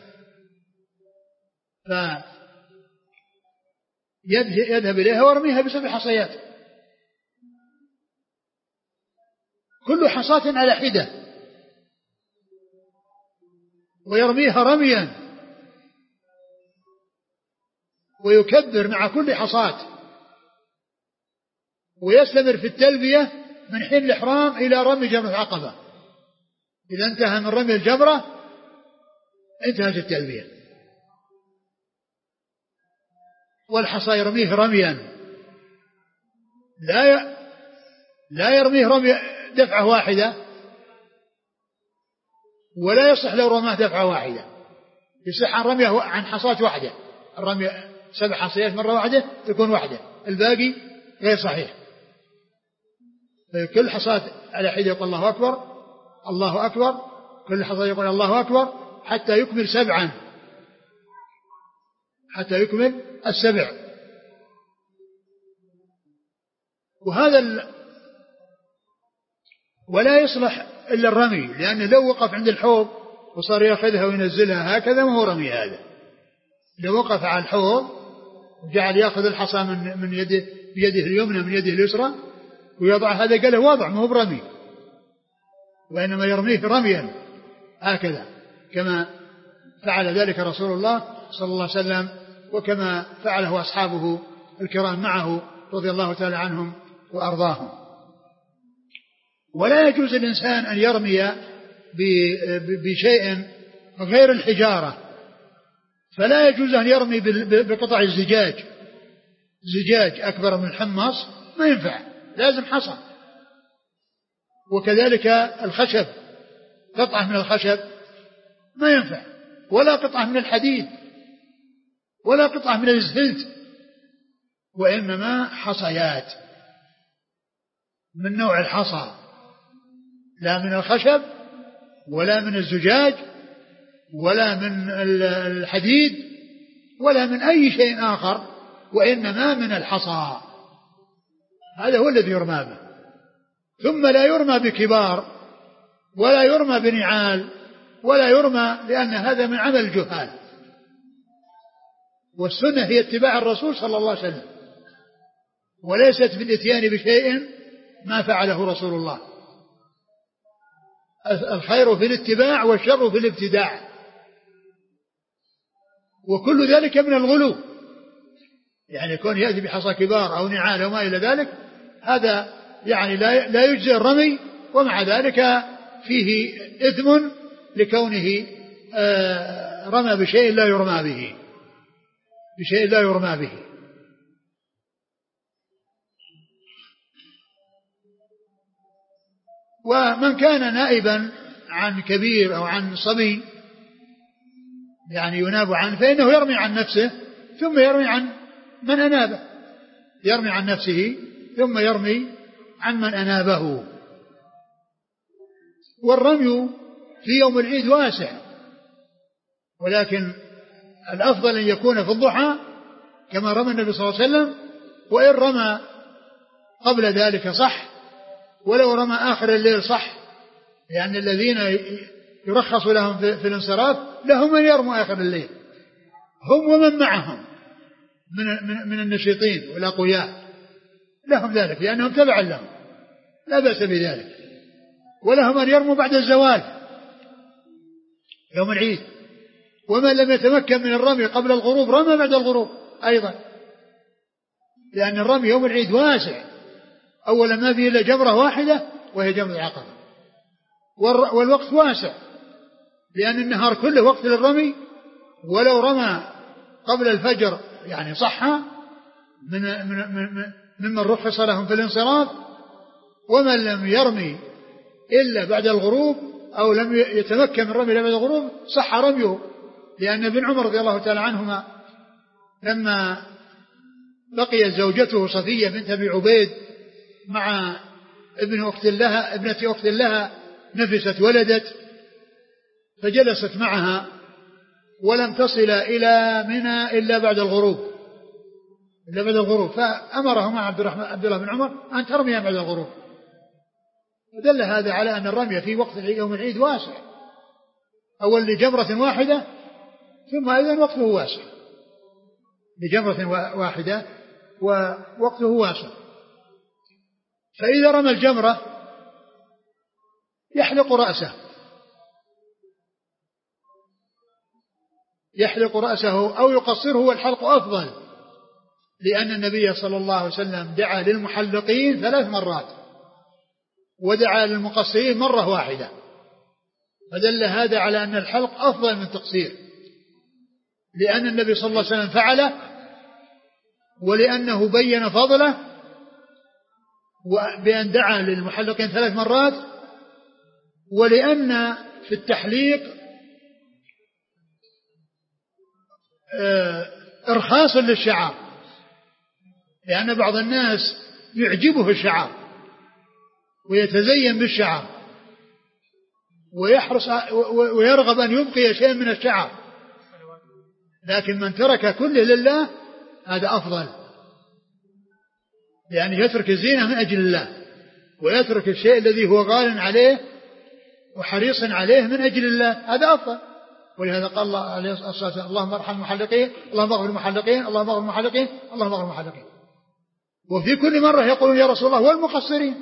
فيذهب إليها ويرميها بسبع حصيات، كل حصاة على حدة، ويرميها رميا، ويكبر مع كل حصاة، ويستمر في التلبية من حين الإحرام إلى رمي جمرة العقبة. إذا انتهى من رمي الجمرة انتهت التلبية. والحصى يرميه رميا، لا ي... لا يرميه رمي دفعة واحدة، ولا يصح لو رماه دفعة واحدة. يصح عن رميه عن حصاة واحدة، الرمي سبع حصيات مرة واحدة تكون واحدة، الباقي غير صحيح. كل حصاة على حدة يقول الله أكبر الله أكبر، كل حصاة يقول الله أكبر حتى يكمل سبعا، حتى يكمل السبع. وهذا ال... ولا يصلح إلا الرمي، لأنه لو وقف عند الحوض وصار يأخذها وينزلها هكذا ما هو رمي. هذا لو وقف على الحوض وجعل يأخذ الحصى من من يده بيده اليمنى من يده اليسرى ويضع هذا قال وضع، ما هو برمي، وإنما يرميه رميا هكذا كما فعل ذلك رسول الله صلى الله عليه وسلم، وكما فعله أصحابه الكرام معه رضي الله تعالى عنهم وأرضاهم. ولا يجوز الإنسان أن يرمي بشيء غير الحجارة فلا يجوز أن يرمي بقطع الزجاج، زجاج أكبر من الحمص ما ينفع، لازم حصى. وكذلك الخشب، قطعة من الخشب ما ينفع، ولا قطعة من الحديد، ولا قطعة من الزلت، وإنما حصيات من نوع الحصى، لا من الخشب ولا من الزجاج ولا من الحديد ولا من أي شيء آخر، وإنما من الحصى. هذا هو الذي يرمى به. ثم لا يرمى بكبار ولا يرمى بنعال ولا يرمى، لأن هذا من عمل الجهال. والسنة هي اتباع الرسول صلى الله عليه وسلم، وليست في الاتيان بشيء ما فعله رسول الله. الخير في الاتباع والشر في الابتداع، وكل ذلك من الغلو. يعني كون يأتي بحصى كبار أو نعال وما إلى ذلك، هذا يعني لا لا يجزي الرمي، ومع ذلك فيه إثم لكونه رمى بشيء لا يرمى به، بشيء لا يرمى به. ومن كان نائبا عن كبير أو عن صبي يعني يناب عنه، فإنه يرمي عن نفسه ثم يرمي عن من أنابه، يرمي عن نفسه ثم يرمي عن من أنابه. والرمي في يوم العيد واسع، ولكن الأفضل أن يكون في الضحى كما رمى النبي صلى الله عليه وسلم، وإن رمى قبل ذلك صح، ولو رمى آخر الليل صح، لأن الذين يرخص لهم في الانصراف لهم من يرموا آخر الليل، هم ومن معهم من, من, من النشيطين والأقوياء، لهم ذلك لأنهم تبعا لهم، لا بأس بذلك. ولهم أن يرموا بعد الزوال يوم العيد، ومن لم يتمكن من الرمي قبل الغروب رمى بعد الغروب أيضا، لأن الرمي يوم العيد واسع. أولا ما فيه إلا جمرة واحدة وهي جمرة العقبة، والوقت واسع لأن النهار كله وقت للرمي، ولو رمى قبل الفجر يعني صح من من من ممن رخص لهم في الانصراف. ومن لم يرمي إلا بعد الغروب أو لم يتمكن من الرمي إلا بعد الغروب صح رميه، لأن ابن عمر رضي الله تعالى عنهما لما بقيت زوجته صفية بنت أبي عبيد مع ابن أخت لها ابنة أخت لها نفست ولدت، فجلست معها ولم تصل إلى منى إلا بعد الغروب إلا بعد الغروب فأمرهما عبد الرحمن عبد الله بن عمر أن ترميا بعد الغروب. فدل هذا على أن الرمي في وقت يوم العيد واسع، أول لجمرة واحدة ثم أيضا وقته واسع، لجمرة واحدة ووقته واسع. فإذا رمى الجمرة يحلق رأسه يحلق رأسه أو يقصره، والحلق أفضل، لأن النبي صلى الله عليه وسلم دعا للمحلقين ثلاث مرات ودعا للمقصرين مرة واحدة، فدل هذا على أن الحلق أفضل من التقصير، لأن النبي صلى الله عليه وسلم فعله، ولأنه بين فضله وبأن دعا للمحلقين ثلاث مرات، ولأن في التحليق إرخاص للشعر، لأن بعض الناس يعجبه الشعر ويتزين بالشعر ويحرص ويرغب أن يبقي شيء من الشعر، لكن من ترك كله لله هذا أفضل، لأنه يترك الزينة من أجل الله، ويترك الشيء الذي هو غال عليه وحريص عليه من أجل الله، هذا أفضل. ولهذا قال الله عليه الصلاة والسلام: اللهم ارحم المحلقين، اللهم اغفر المحلقين، اللهم اغفر المحلقين، اللهم اغفر المحلقين. وفي كل مرة يقولون يا رسول الله والمقصرين،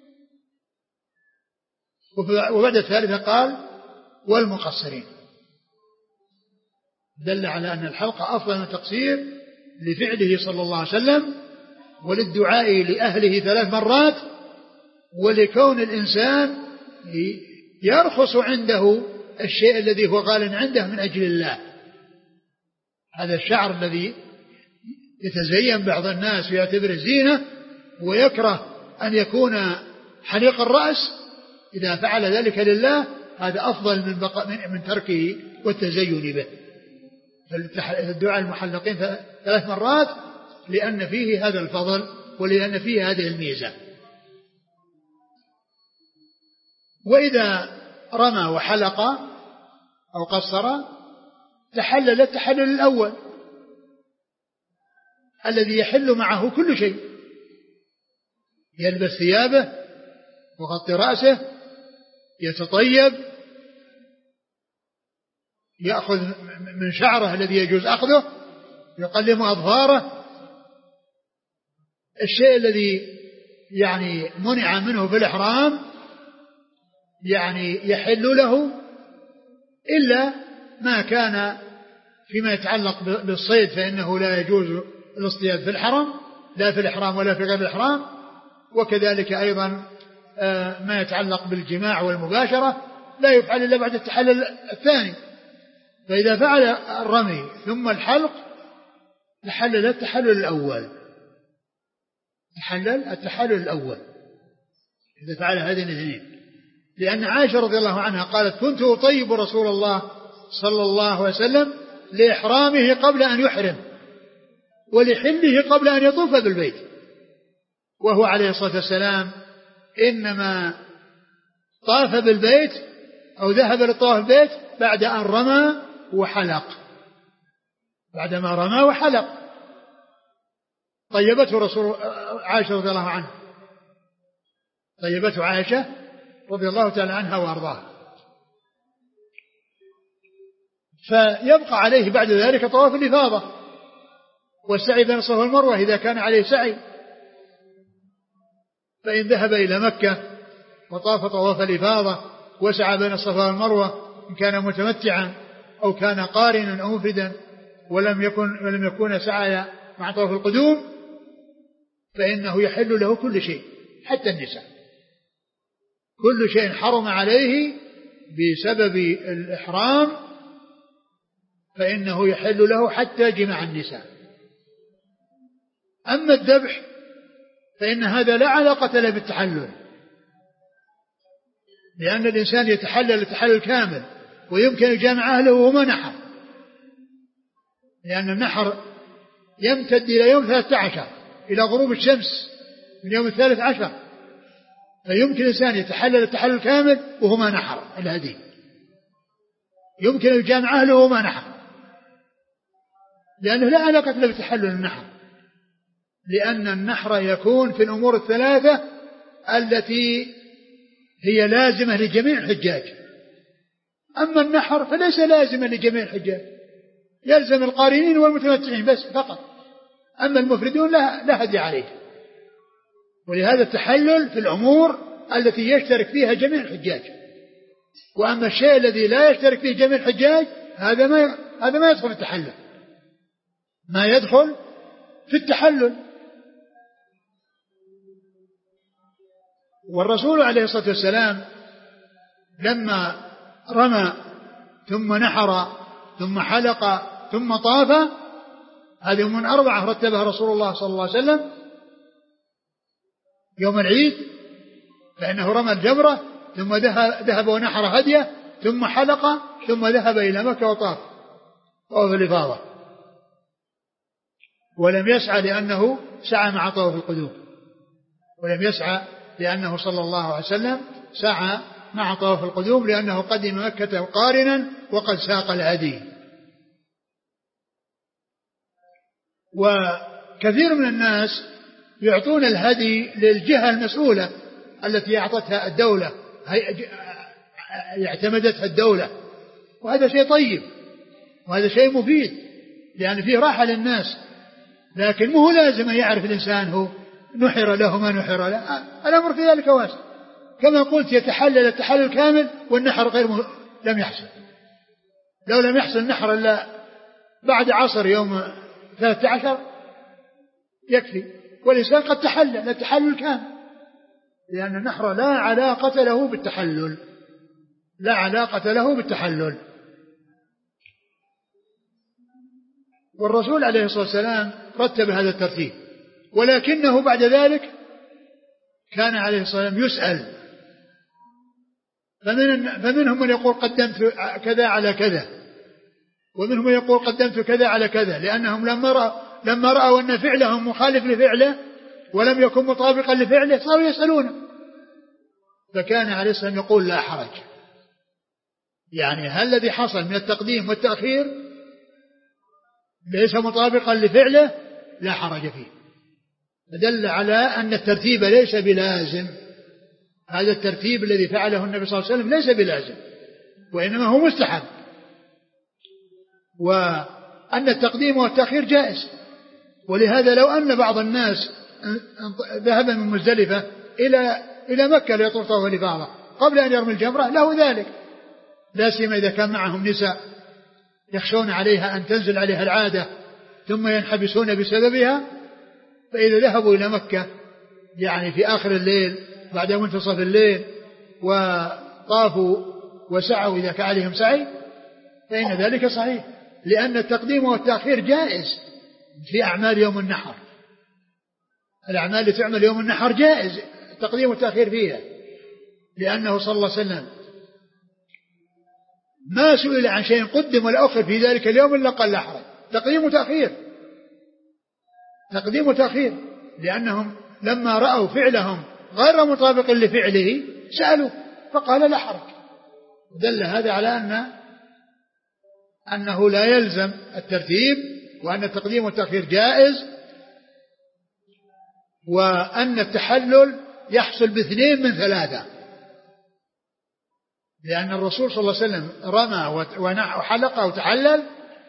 وبعد الثالثة قال والمقصرين، دل على أن الحلق أفضل من التقصير لفعله صلى الله عليه وسلم، وللدعاء لأهله ثلاث مرات، ولكون الإنسان يرخص عنده الشيء الذي هو غال عنده من أجل الله. هذا الشعر الذي يتزين بعض الناس ويعتبره زينة ويكره أن يكون حليق الرأس، إذا فعل ذلك لله هذا أفضل من, بقى من تركه والتزين به. فالدعاء المحلقين ثلاث مرات لأن فيه هذا الفضل ولأن فيه هذه الميزة. وإذا رمى وحلق أو قصر تحلل التحلل الأول الذي يحل معه كل شيء، يلبس ثيابه وغطي رأسه، يتطيب، يأخذ من شعره الذي يجوز أخذه، يقلم أظفاره. الشيء الذي يعني منع منه في الإحرام يعني يحل له إلا ما كان فيما يتعلق بالصيد، فإنه لا يجوز الاصطياد في الحرم، لا في الإحرام ولا في غير الإحرام. وكذلك أيضا ما يتعلق بالجماع والمباشرة لا يفعل إلا بعد التحلل الثاني. فإذا فعل الرمي ثم الحلق تحلل التحلل الأول، تحلل التحلل الأول إذا فعل هذين الاثنين. لأن عائشة رضي الله عنها قالت: كنت أطيب رسول الله صلى الله عليه وسلم لإحرامه قبل أن يحرم ولحله قبل أن يطوف بالبيت، وهو عليه الصلاة والسلام إنما طاف بالبيت أو ذهب للطواف بالبيت بعد أن رمى وحلق، بعدما رمى وحلق. طيبته رسول عائشة رضي الله عنها، طيبته عائشة رضي الله تعالى عنها وأرضاها. فيبقى عليه بعد ذلك طواف الإفاضة والسعي بين الصفا والمروة إذا كان عليه سعي. فإن ذهب إلى مكة وطاف طواف الإفاضة وسعى بين الصفا والمروة إن كان متمتعا أو كان قارنا أو مفردا ولم يكن ولم يكون سعي مع طواف القدوم فإنه يحل له كل شيء حتى النساء، كل شيء حرم عليه بسبب الإحرام فإنه يحل له حتى جماع النساء. أما الذبح فإن هذا لا علاقة له بالتحلل، لأن الإنسان يتحلل التحلل كامل ويمكن يجامع أهله وهو نحر، لأن النحر يمتد إلى يوم ثلاثة عشر إلى غروب الشمس من يوم الثالث عشر، فيمكن الإنسان يتحلل التحلل كامل وهو ما نحر الهدي، يمكن يجامع أهله وهو ما نحر، لأنه لا علاقة له بتحلل النحر، لأن النحر يكون في الأمور الثلاثة التي هي لازمة لجميع الحجاج. أما النحر فليس لازمة لجميع الحجاج، يلزم القارنين والمتمتعين بس فقط، أما المفردون لا, لا هدي عليه. ولهذا التحلل في الأمور التي يشترك فيها جميع الحجاج، وأما الشيء الذي لا يشترك فيه جميع الحجاج هذا ما هذا ما يدخل في التحلل، ما يدخل في التحلل. والرسول عليه الصلاة والسلام لما رمى ثم نحر ثم حلق ثم طاف، هذه من أربعة رتبها رسول الله صلى الله عليه وسلم. يوم العيد فإنه رمى الجمرة ثم ذهب ونحر هديه ثم حلق ثم ذهب إلى مكة وطاف طواف الإفاضة، ولم يسعى لأنه سعى مع طواف القدوم، ولم يسعى لأنه صلى الله عليه وسلم سعى مع طواف القدوم لأنه قدم مكة قارنا وقد ساق الهدي. وكثير من الناس يعطون الهدي للجهة المسؤولة التي أعطتها الدولة، اعتمدتها الدولة، وهذا شيء طيب وهذا شيء مفيد لأن فيه راحة للناس، لكن مو لازم يعرف الإنسان هو نحر له ما نحر له، الأمر في ذلك واسع. كما قلت يتحلل التحلل كامل والنحر غير م... لم يحصل، لو لم يحصل النحر إلا بعد عصر يوم ثلاثة عشر يكفي، والإنسان قد تحلل التحلل كامل، لأن النحر لا علاقة له بالتحلل، لا علاقة له بالتحلل. والرسول عليه الصلاة والسلام رتب هذا الترتيب، ولكنه بعد ذلك كان عليه الصلاة والسلام يسأل، فمن فمنهم من يقول قدمت كذا على كذا، ومنهم من يقول قدمت كذا على كذا، لأنهم لما رأوا, لما رأوا أن فعلهم مخالف لفعله ولم يكن مطابقا لفعله صاروا يسألونه، فكان عليه الصلاة والسلام يقول لا حرج، يعني هل الذي حصل من التقديم والتأخير ليس مطابقا لفعله لا حرج فيه، فدل على أن الترتيب ليس بلازم، هذا الترتيب الذي فعله النبي صلى الله عليه وسلم ليس بلازم، وإنما هو مستحب، وأن التقديم والتأخير جائز. ولهذا لو أن بعض الناس ذهب من مزدلفة إلى إلى مكة ليطوف طواف الإفاضة قبل أن يرمي الجمرة له ذلك، لا سيما إذا كان معهم نساء يخشون عليها أن تنزل عليها العادة ثم ينحبسون بسببها، فإذا ذهبوا إلى مكة يعني في آخر الليل بعد منتصف الليل وطافوا وسعوا إذا كان عليهم سعي فإن ذلك صحيح، لأن التقديم والتأخير جائز في أعمال يوم النحر، الأعمال اللي تعمل يوم النحر جائز التقديم والتأخير فيها، لأنه صلى الله عليه وسلم ما سئل عن شيء قدم ولا أخر في ذلك اليوم إلا قال لا حرج، تقديم وتأخير تقديم وتأخير، لأنهم لما رأوا فعلهم غير مطابق لفعله سألوا فقال لا حرج، دل هذا على أن أنه لا يلزم الترتيب، وأن التقديم والتأخير جائز، وأن التحلل يحصل باثنين من ثلاثة، لأن الرسول صلى الله عليه وسلم رمى وحلق وتحلل،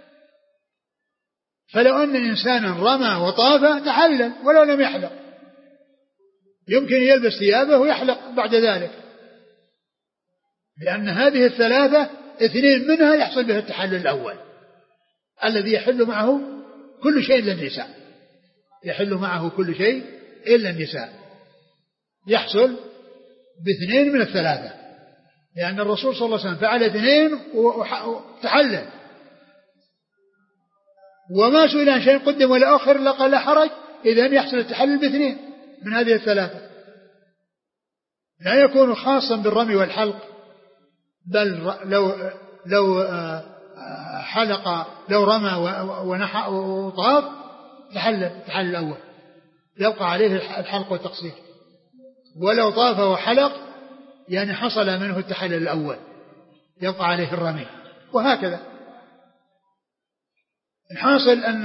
فلو أن إنسانا رمى وطاف تحلل ولو لم يحلق يمكن يلبس ثيابه ويحلق بعد ذلك، لأن هذه الثلاثة اثنين منها يحصل به التحلل الأول الذي يحل معه كل شيء إلا النساء، يحل معه كل شيء إلا النساء، يحصل باثنين من الثلاثة، لأن الرسول صلى الله عليه وسلم فعل اثنين وتحلل، وما سئل عن شيء قدم ولا أخر لقال لا حرج، إذن يحصل التحلل باثنين من هذه الثلاثة، لا يكون خاصا بالرمي والحلق، بل لو لو حلق لو رمى ونحى وطاف تحلل تحلل الأول يبقى عليه الحلق والتقصير، ولو طاف وحلق يعني حصل منه التحلل الأول يبقى عليه الرمي، وهكذا. الحاصل أن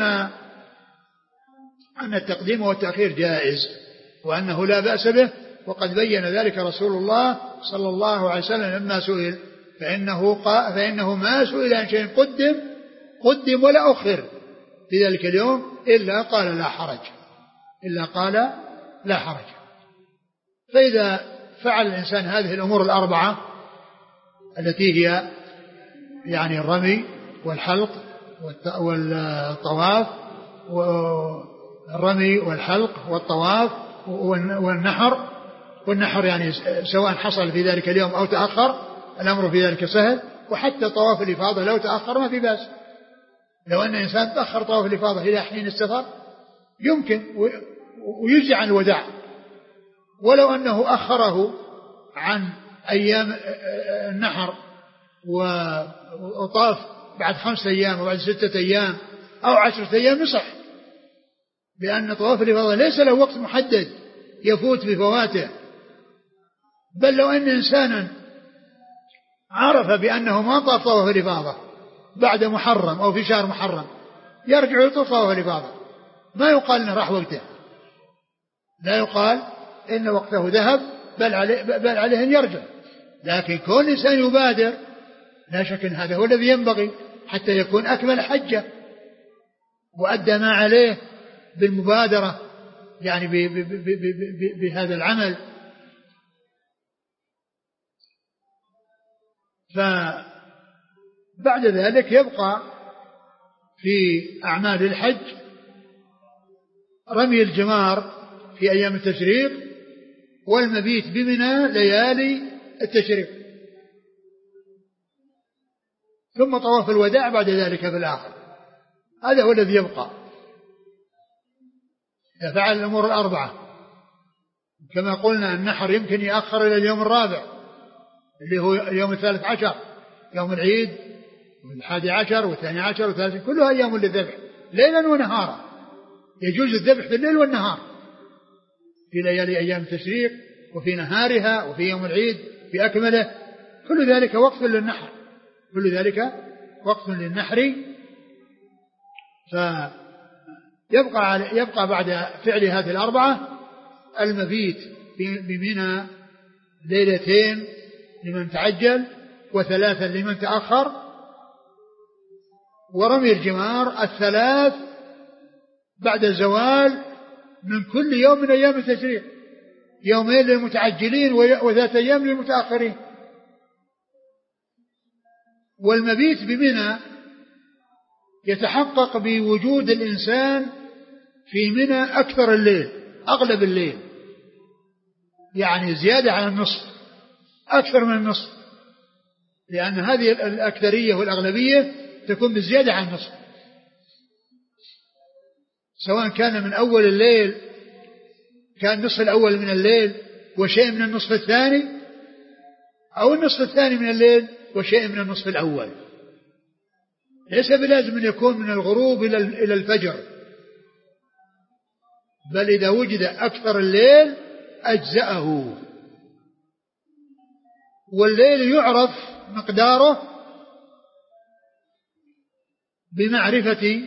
أن التقديم والتأخير جائز وأنه لا بأس به، وقد بين ذلك رسول الله صلى الله عليه وسلم لما سئل، فإنه, قا فإنه ما سئل عن شيء قدم قدم ولا أخر في ذلك اليوم إلا قال لا حرج إلا قال لا حرج. فإذا فعل الإنسان هذه الأمور الأربعة التي هي يعني الرمي والحلق والطواف والرمي والحلق والطواف والنحر والنحر يعني سواء حصل في ذلك اليوم أو تأخر الأمر في ذلك سهل، وحتى طواف الإفاضة لو تأخر ما في بأس، لو أن إنسان تأخر طواف الإفاضة إلى حين السفر يمكن ويجزي عن الوداع، ولو أنه أخره عن أيام النحر وطاف بعد خمسة أيام وبعد ستة أيام أو عشرة أيام يصح، لأن طواف الإفاضة ليس له وقت محدد يفوت بفواته، بل لو أن إنسانا عرف بأنه ما طاف طواف الإفاضة بعد محرم أو في شهر محرم يرجع يطوف طواف الإفاضة، ما يقال إنه راح وقته، لا يقال إن وقته ذهب، بل عليه, بل عليه أن يرجع، لكن كل إنسان يبادر لا شك أن هذا هو الذي ينبغي حتى يكون أكمل حجة وأدى ما عليه بالمبادرة يعني بهذا العمل. فبعد ذلك يبقى في أعمال الحج رمي الجمار في أيام التشريق والمبيت بمنى ليالي التشريق، ثم طواف الوداع بعد ذلك في الآخر. هذا هو الذي يبقى. يفعل الأمور الأربعة كما قلنا. النحر يمكن يأخر إلى اليوم الرابع اللي هو اليوم الثالث عشر، يوم العيد والحادي عشر والثاني عشر والثالث، كلها أيام للذبح ليلا ونهارا. يجوز الذبح في الليل والنهار في ليالي أيام التشريق وفي نهارها وفي يوم العيد في أكمله. كل ذلك وقت للنحر، كل ذلك وقت للنحر. فيبقى يبقى بعد فعل هذه الأربعة المبيت بمنى ليلتين لمن تعجل وثلاثا لمن تأخر، ورمي الجمار الثلاث بعد الزوال من كل يوم من أيام التشريق، يومين للمتعجلين وذات أيام للمتأخرين. والمبيت بمنى يتحقق بوجود الإنسان في منى أكثر الليل، أغلب الليل، يعني زيادة عن النصف، أكثر من النصف، لأن هذه الأكثرية والأغلبية تكون بزيادة عن النصف، سواء كان من أول الليل كان النصف الأول من الليل وشيء من النصف الثاني، أو النصف الثاني من الليل وشيء من النصف الأول. ليس بلازم أن يكون من الغروب إلى الفجر، بل إذا وجد أكثر الليل أجزأه. والليل يعرف مقداره بمعرفة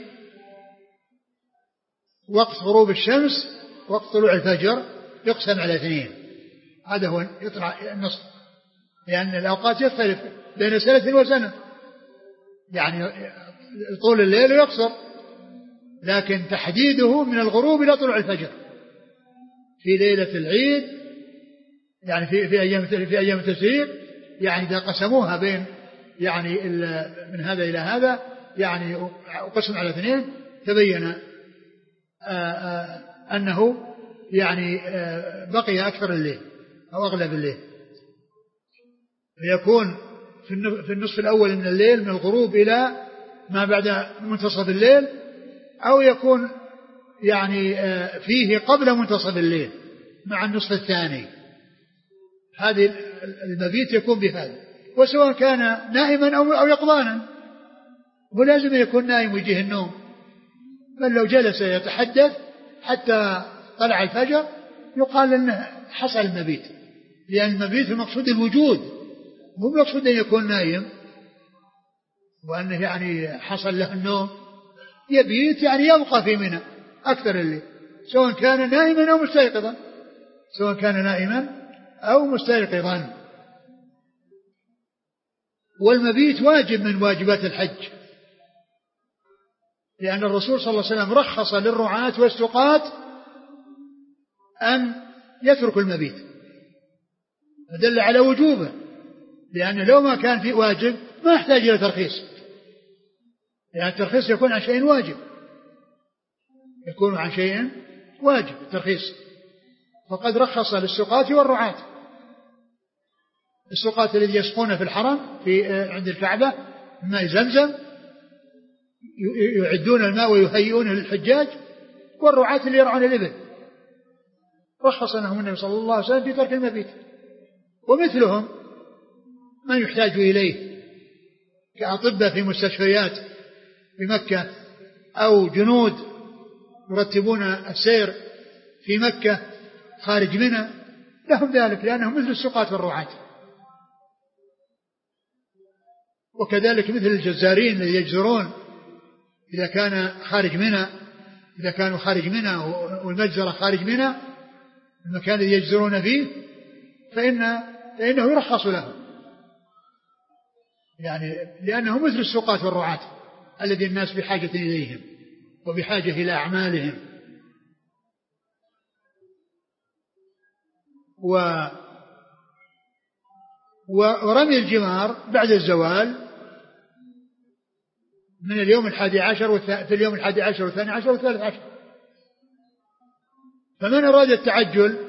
وقت غروب الشمس، وقت طلوع الفجر يقسم على اثنين، هذا هو يطلع النصف، لأن الأوقات يختلف بين سنة وسنة، يعني طول الليل يقصر، لكن تحديده من الغروب إلى طلوع الفجر في ليلة العيد، يعني في في أيام في أيام التشريق، يعني إذا قسموها بين يعني من هذا إلى هذا يعني قسم على اثنين، تبين أنه يعني بقي أكثر الليل أو أغلب الليل، فيكون في النصف الأول من الليل من الغروب إلى ما بعد منتصف الليل، أو يكون يعني فيه قبل منتصف الليل مع النصف الثاني. هذه المبيت يكون بهذا، وسواء كان نائما أو يقظانا، ولازم يكون نائم ويجيه النوم، بل لو جلس يتحدث حتى طلع الفجر يقال أنه حصل المبيت، لأن المبيت المقصود الوجود، مو المقصود أن يكون نايم وأنه يعني حصل له النوم. يبيت يعني يبقى في منى أكثر الليل، سواء كان نائما أو مستيقظا، سواء كان نائما أو مستيقظا. والمبيت واجب من واجبات الحج، لأن الرسول صلى الله عليه وسلم رخص للرعاة والسقاة أن يتركوا المبيت، فدل على وجوبه، لأن لو ما كان في واجب ما يحتاج إلى ترخيص، لأن الترخيص يكون عن شيء واجب، يكون عن شيء واجب الترخيص. فقد رخص للسقاة والرعاة. السقاة الذي يسقون في الحرم في عند الكعبة ماء زمزم يعدون الماء ويهيئونه للحجاج، والرعاة اللي يرعون الإبل رخص لهم النبي صلى الله عليه وسلم في ترك المبيت. ومثلهم من يحتاج إليه كأطباء في مستشفيات في مكة، أو جنود يرتبون السير في مكة خارج منى، لهم ذلك لأنهم مثل السقاة والرعاة. وكذلك مثل الجزارين الذي يجزرون إذا كان خارج منى، إذا كانوا خارج منى والمجزرة خارج منى المكان الذي يجزرون فيه، فإن فإنه يرخص لهم، يعني لأنه مثل السقاة والرعاة الذي الناس بحاجة إليهم وبحاجة إلى أعمالهم. و ورمي الجمار بعد الزوال من اليوم الحادي عشر والث... في اليوم الحادي عشر والثاني عشر والثالث عشر. فمن أراد التعجل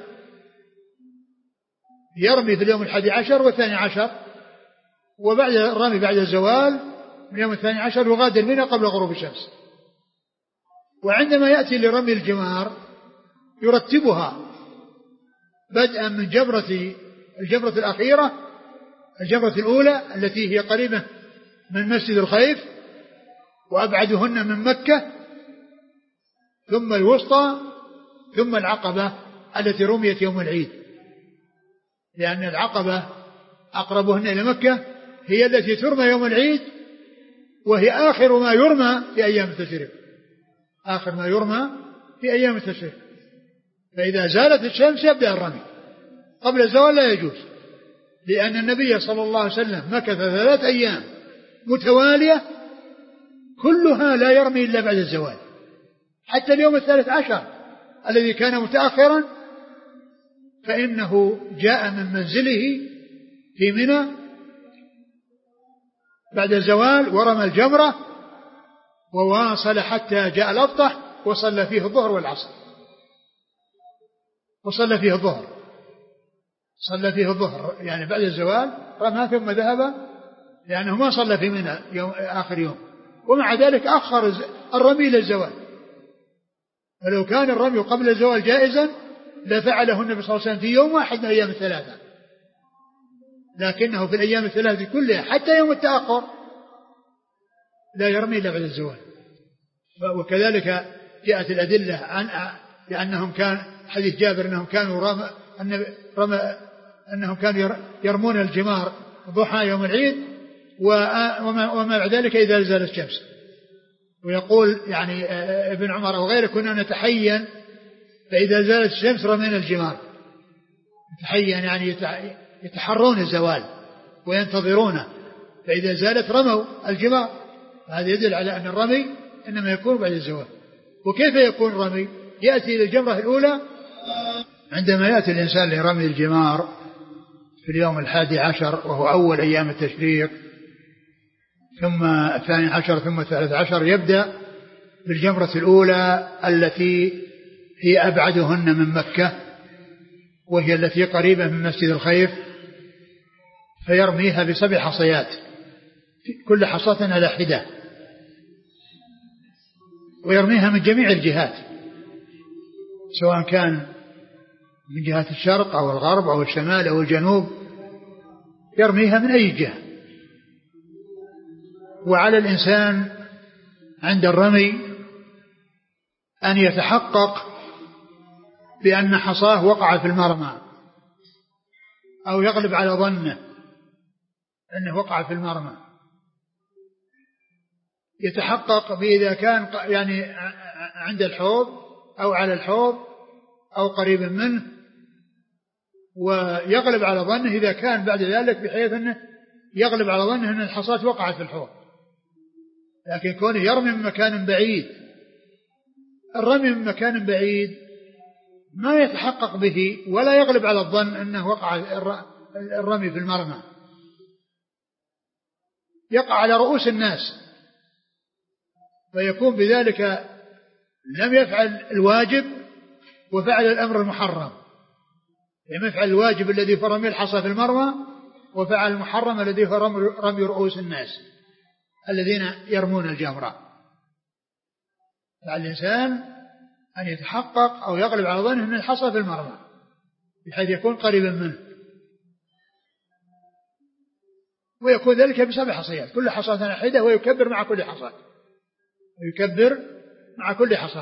يرمي في اليوم الحادي عشر والثاني عشر، وبعد الرمي بعد الزوال من اليوم الثاني عشر يغادر منه قبل غروب الشمس، وعندما يأتي لرمي الجمار يرتبها بدءا من جمرة الجمرة الأخيرة، الجمرة الأولى التي هي قريبة من مسجد الخيف وأبعدهن من مكة، ثم الوسطى، ثم العقبة التي رميت يوم العيد، لأن العقبة أقربهن إلى مكة هي التي ترمى يوم العيد، وهي آخر ما يرمى في أيام التشريق، آخر ما يرمى في أيام التشريق. فإذا زالت الشمس يبدأ الرمي، قبل الزوال لا يجوز، لأن النبي صلى الله عليه وسلم مكث ثلاث أيام متوالية كلها لا يرمي إلا بعد الزوال، حتى اليوم الثالث عشر الذي كان متأخرا فإنه جاء من منزله في منى بعد الزوال ورمى الجمرة وواصل حتى جاء الأبطح وصلى فيه الظهر والعصر، وصلى فيه الظهر صلى فيه الظهر يعني بعد الزوال رمى ثم ذهب، لأنه ما صلى في منى يوم آخر يوم، ومع ذلك أخر الرمي إلى الزوال. ولو كان الرمي قبل الزوال جائزا لفعله النبي صلى الله عليه وسلم في يوم واحد من أيام الثلاثة، لكنه في الأيام الثلاثة كلها حتى يوم التأخر لا يرمي إلا بعد الزوال. وكذلك جاءت الأدلة عن لأنهم كان حديث جابر أنهم كانوا رمى رمى أنهم كانوا يرمون الجمار ضحى يوم العيد وما, وما بعد ذلك إذا زالت الشمس. ويقول يعني ابن عمر وغيره كنا نتحين فإذا زالت الشمس رمينا الجمار، نتحين يعني يتحرون الزوال وينتظرونه، فإذا زالت رموا الجمار. هذا يدل على أن الرمي إنما يكون بعد الزوال. وكيف يكون الرمي؟ يأتي إلى الجمرة الأولى عندما يأتي الإنسان لرمي الجمار في اليوم الحادي عشر وهو أول أيام التشريق، ثم الثاني عشر ثم الثالث عشر يبدأ بالجمرة الأولى التي هي أبعدهن من مكة وهي التي قريبة من مسجد الخيف، فيرميها بسبع حصيات كل حصاة على حدة، ويرميها من جميع الجهات سواء كان من جهة الشرق أو الغرب أو الشمال أو الجنوب، يرميها من أي جهة. وعلى الإنسان عند الرمي أن يتحقق بأن حصاه وقع في المرمى، أو يغلب على ظنه أنه وقع في المرمى، يتحقق بإذا كان يعني عند الحوض أو على الحوض أو قريب منه، ويغلب على ظنه إذا كان بعد ذلك بحيث أنه يغلب على ظنه أن الحصاة وقعت في الحوض. لكن كونه يرمي من مكان بعيد، الرمي من مكان بعيد ما يتحقق به ولا يغلب على الظن أنه وقع الرمي في المرمى، يقع على رؤوس الناس، فيكون بذلك لم يفعل الواجب وفعل الأمر المحرم، لم يفعل الواجب الذي هو رمي الحصى في المرمى، وفعل المحرم الذي هو رمي رؤوس الناس الذين يرمون الجمرة. فالإنسان أن يتحقق أو يغلب على ظنه أن الحصى في المرمى بحيث يكون قريبا منه، ويكون ذلك بسبع حصيات كل حصاة على حدة، ويكبر مع كل حصاة ويكبر مع كل حصاة.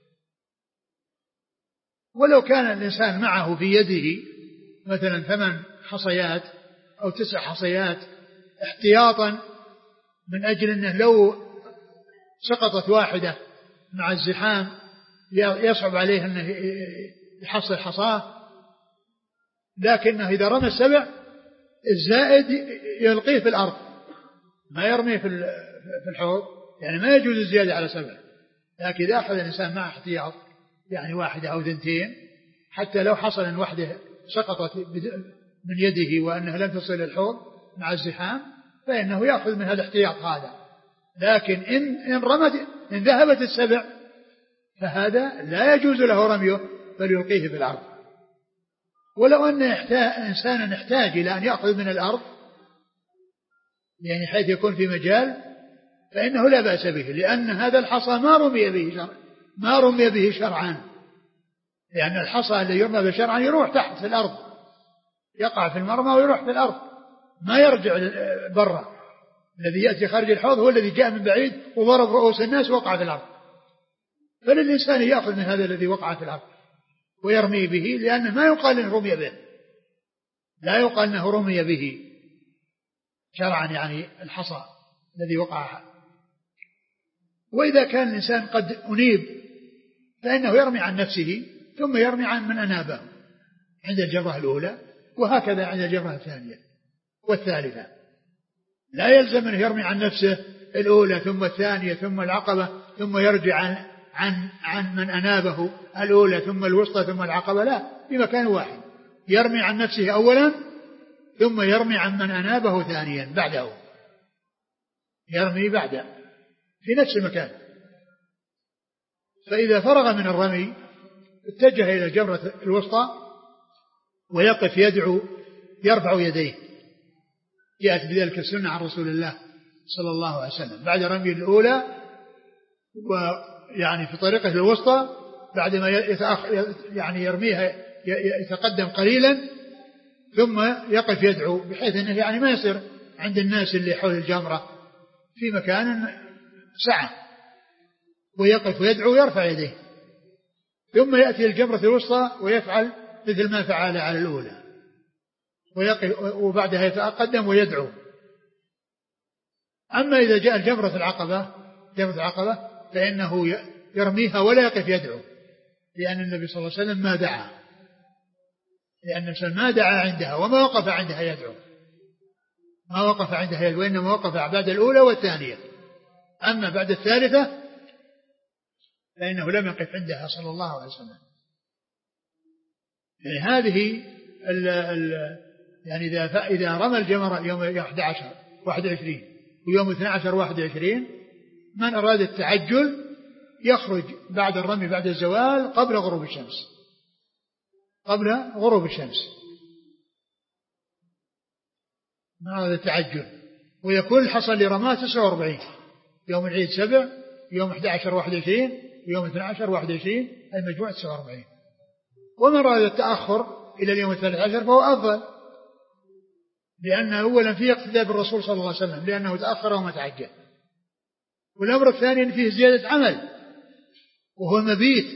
ولو كان الإنسان معه في يده مثلا ثمان حصيات أو تسع حصيات احتياطا من أجل أنه لو سقطت واحدة مع الزحام يصعب عليه أنه يحصل حصاه، لكنه إذا رمى السبع الزائد يلقيه في الأرض، ما يرميه في الحوض، يعني ما يجوز الزيادة على سبع. لكن إذا أخذ الإنسان مع احتياط يعني واحدة أو ثنتين، حتى لو حصل أن واحدة سقطت من يده وأنها لم تصل الحوض مع الزحام فإنه يأخذ من هذا الاحتياط هذا. لكن إن, إن رمت إن ذهبت السبع فهذا لا يجوز له رميه بل يلقيه في الأرض. ولو أن إنسانا احتاج إلى أن يأخذ من الأرض يعني حيث يكون في مجال فإنه لا بأس به، لأن هذا الحصى ما رمي به ما رمي به شرعا، لأن الحصى الذي يرمى به شرعا يروح تحت في الأرض، يقع في المرمى ويروح في الأرض ما يرجع برا. الذي يأتي خارج الحوض هو الذي جاء من بعيد وضرب رؤوس الناس ووقع في الأرض، فللإنسان يأخذ من هذا الذي وقع في الأرض ويرمي به، لأنه ما يقال أنه رمي به، لا يقال أنه رمي به شرعا، يعني الحصى الذي وقع. وإذا كان الإنسان قد أنيب فإنه يرمي عن نفسه ثم يرمي عن من أنابه عند الجرة الأولى، وهكذا عند الجرة الثانية والثالثة. لا يلزم أنه يرمي عن نفسه الأولى ثم الثانية ثم العقبة ثم يرجع عن, عن, عن من أنابه الأولى ثم الوسطى ثم العقبة، لا، في مكان واحد يرمي عن نفسه أولا ثم يرمي عن من أنابه ثانيا بعده، يرمي بعده في نفس المكان. فإذا فرغ من الرمي اتجه إلى الجمرة الوسطى ويقف يدعو يرفع يديه، جاءت بذلك السنة عن رسول الله صلى الله عليه وسلم بعد رمي الأولى، ويعني في طريقه الوسطى بعدما يعني يرميها يتقدم قليلا ثم يقف يدعو، بحيث أنه يعني ما يصير عند الناس اللي حول الجمرة في مكان سعة، ويقف ويدعو يرفع يديه، ثم يأتي الجمرة الوسطى ويفعل مثل ما فعل على الأولى ويقف، وبعدها يتقدم ويدعو. أما إذا جاء الجمرة العقبة جمرة العقبة فإنه يرميها ولا يقف يدعو، لأن النبي صلى الله عليه وسلم ما دعا، لأن النبي ما دعا عندها وما وقف عندها يدعو، ما وقف عندها يدعو، وإنما وقف بعد الأولى والثانية. أما بعد الثالثة فإنه لم يقف عندها صلى الله عليه وسلم. يعني هذه ال ال يعني إذا إذا رمى الجمرة يوم أحد عشر واحد وعشرين ويوم اثني عشر واحد وعشرين، من أراد التعجل يخرج بعد الرمي بعد الزوال قبل غروب الشمس، قبل غروب الشمس من أراد التعجل، ويكون الحصى اللي رماه تسعة وأربعين، يوم العيد سبع، يوم أحد عشر واحد وعشرين، يوم اثني عشر واحد وعشرين، المجموع تسعة وأربعين. ومن أراد التأخر إلى اليوم الثالث عشر فهو أفضل، لأنه أولا فيه اقتداء بالرسول صلى الله عليه وسلم لأنه تأخر وما تعجل، والأمر الثاني أن فيه زيادة عمل وهو المبيت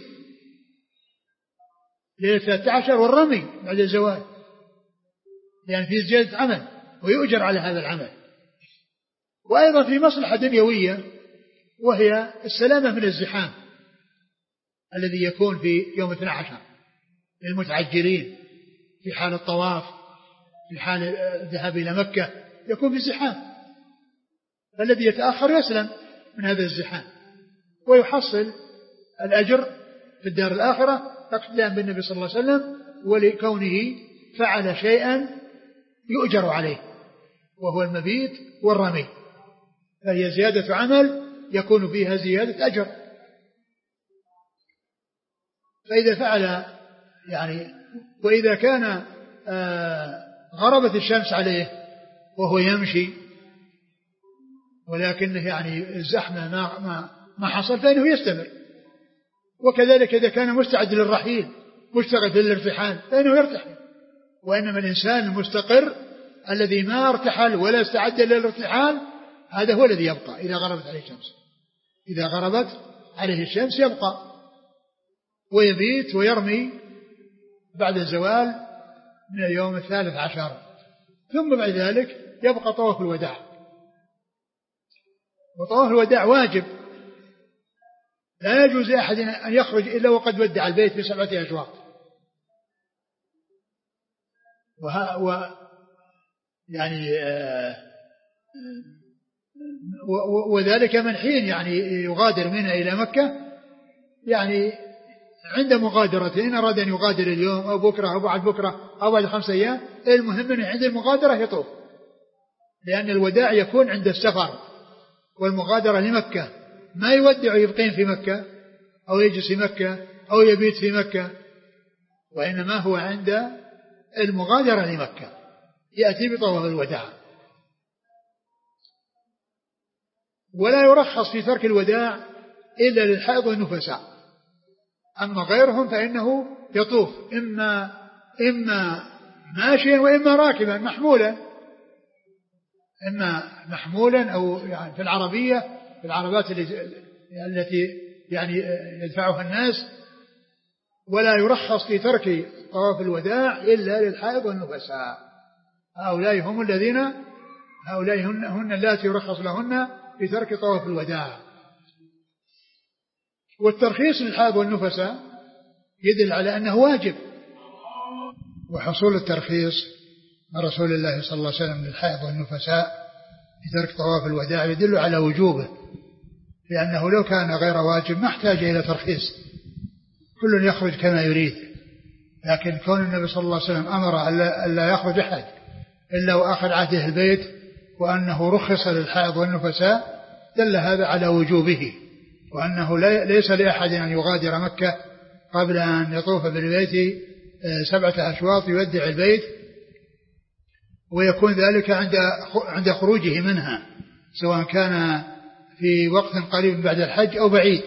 ليلة ثلاثة عشر والرمي بعد الزوال، لأن فيه زيادة عمل ويؤجر على هذا العمل. وأيضا في مصلحة دنيوية وهي السلامة من الزحام الذي يكون في يوم اثني عشر للمتعجلين في حال الطواف، في حال الذهاب إلى مكة يكون في زحام، فالذي يتأخر يسلم من هذا الزحام ويحصل الأجر في الدار الآخرة اقتداء بالنبي صلى الله عليه وسلم، ولكونه فعل شيئا يؤجر عليه وهو المبيت والرمي، فهي زيادة عمل يكون فيها زيادة أجر. فإذا فعل يعني وإذا كان آه غربت الشمس عليه وهو يمشي ولكنه يعني الزحمة ما, ما, ما حصل فإنه يستمر. وكذلك إذا كان مستعد للرحيل مستعد للارتحال فإنه يرتحل. وإنما الإنسان المستقر الذي ما ارتحل ولا استعد للارتحال هذا هو الذي يبقى إذا غربت عليه الشمس، إذا غربت عليه الشمس يبقى ويبيت ويرمي بعد الزوال من اليوم الثالث عشر، ثم بعد ذلك يبقى طواف الوداع. وطواف الوداع واجب، لا يجوز لأحد أن يخرج إلا وقد ودع البيت بسبعة أشواط. وها و يعني آه وذلك من حين يعني يغادر منها إلى مكة، يعني عند مغادرته إن أراد أن يغادر اليوم أو بكرة أو بعد بكرة أو بعد خمسة أيام، المهم أن عند المغادرة يطوف، لأن الوداع يكون عند السفر والمغادرة لمكة، ما يودع يبقين في مكة أو يجلس في مكة أو يبيت في مكة، وإنما هو عند المغادرة لمكة يأتي بطواف الوداع. ولا يرخص في ترك الوداع إلا للحائض والنفساء، أما غيرهم فإنه يطوف إما إما ماشيا وإما راكبا محمولا، إما محمولا أو يعني في العربية في العربات التي يعني يدفعها الناس. ولا يرخص في ترك طواف الوداع إلا للحائض والنفساء، هؤلاء هم الذين هؤلاء هن, هن اللاتي يرخص لهن في ترك طواف الوداع. والترخيص للحائض والنفساء يدل على أنه واجب، وحصول الترخيص من رسول الله صلى الله عليه وسلم للحائض والنفساء في ترك طواف الوداع يدل على وجوبه، لأنه لو كان غير واجب ما احتاج إلى ترخيص، كل يخرج كما يريد. لكن كون النبي صلى الله عليه وسلم أمر ألا يخرج أحد إلا وأخذ عهده البيت، وأنه رخص للحائض والنفساء، دل هذا على وجوبه، وأنه ليس لأحد أن يغادر مكة قبل أن يطوف بالبيت سبعة أشواط يودع البيت، ويكون ذلك عند عند خروجه منها، سواء كان في وقت قريب بعد الحج أو بعيد،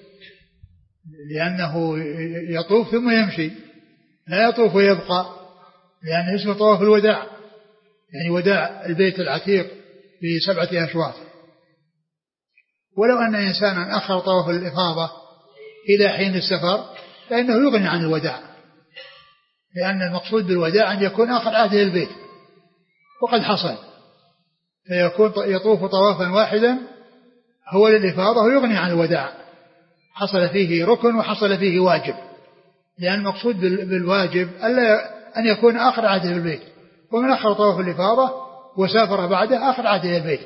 لأنه يطوف ثم يمشي، لا يطوف ويبقى، لأنه اسمه طواف الوداع، يعني وداع البيت العتيق في سبعة أشواط. ولو أن إنسانا أخر طواف الإفاضة إلى حين السفر فإنه يغني عن الوداع، لأن المقصود بالوداع أن يكون آخر عهده البيت، وقد حصل، فيكون يطوف طوافا واحدا هو للإفاضة ويغني عن الوداع، حصل فيه ركن وحصل فيه واجب، لأن المقصود بالواجب ألا أن يكون آخر عهده البيت، ومن آخر طواف الإفاضة وسافر بعده آخر عهده البيت.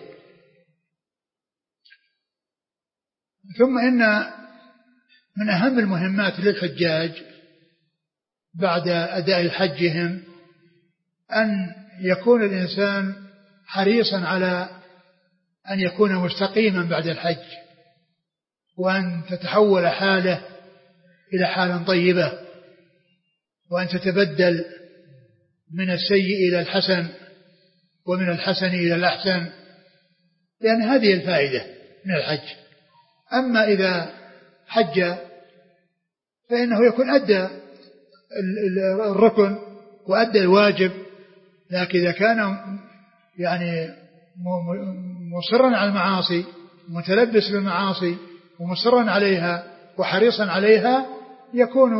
ثم إن من أهم المهمات للحجاج بعد أداء حجهم أن يكون الإنسان حريصا على أن يكون مستقيما بعد الحج، وأن تتحول حاله إلى حال طيبة، وأن تتبدل من السيء إلى الحسن ومن الحسن إلى الأحسن، لأن هذه الفائدة من الحج. أما إذا حج فإنه يكون أدى الركن وأدى الواجب، لكن إذا كان يعني مصرا على المعاصي متلبس بالمعاصي ومصرا عليها وحريصا عليها يكون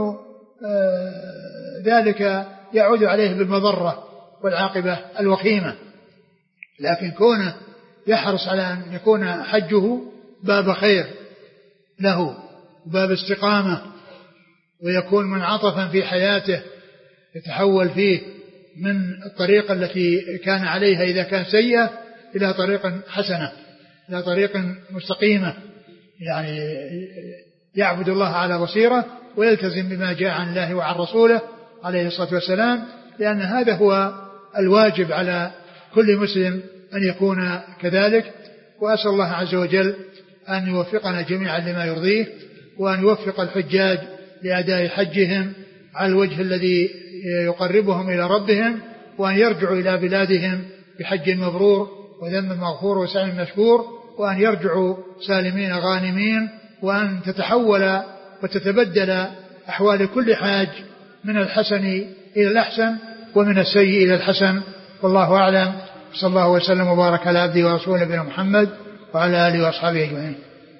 ذلك يعود عليه بالمضرة والعاقبة الوخيمة. لكن كونه يحرص على أن يكون حجه باب خير له، باب استقامة، ويكون منعطفا في حياته يتحول فيه من الطريقة التي كان عليها إذا كان سيئة إلى طريق حسنة، إلى طريق مستقيمة، يعني يعبد الله على بصيرة ويلتزم بما جاء عن الله وعن رسوله عليه الصلاة والسلام، لأن هذا هو الواجب على كل مسلم أن يكون كذلك. وأسأل الله عز وجل أن يوفقنا جميعا لما يرضيه، وأن يوفق الحجاج لأداء حجهم على الوجه الذي يقربهم إلى ربهم، وأن يرجعوا إلى بلادهم بحج مبرور وذنب مغفور وسعي مشكور، وأن يرجعوا سالمين غانمين، وأن تتحول وتتبدل أحوال كل حاج من الحسن إلى الأحسن ومن السيء إلى الحسن. والله أعلم. صلى الله وسلم وبارك على عبده ورسوله نبينا محمد وعلى آله وأصحابه أجمعين.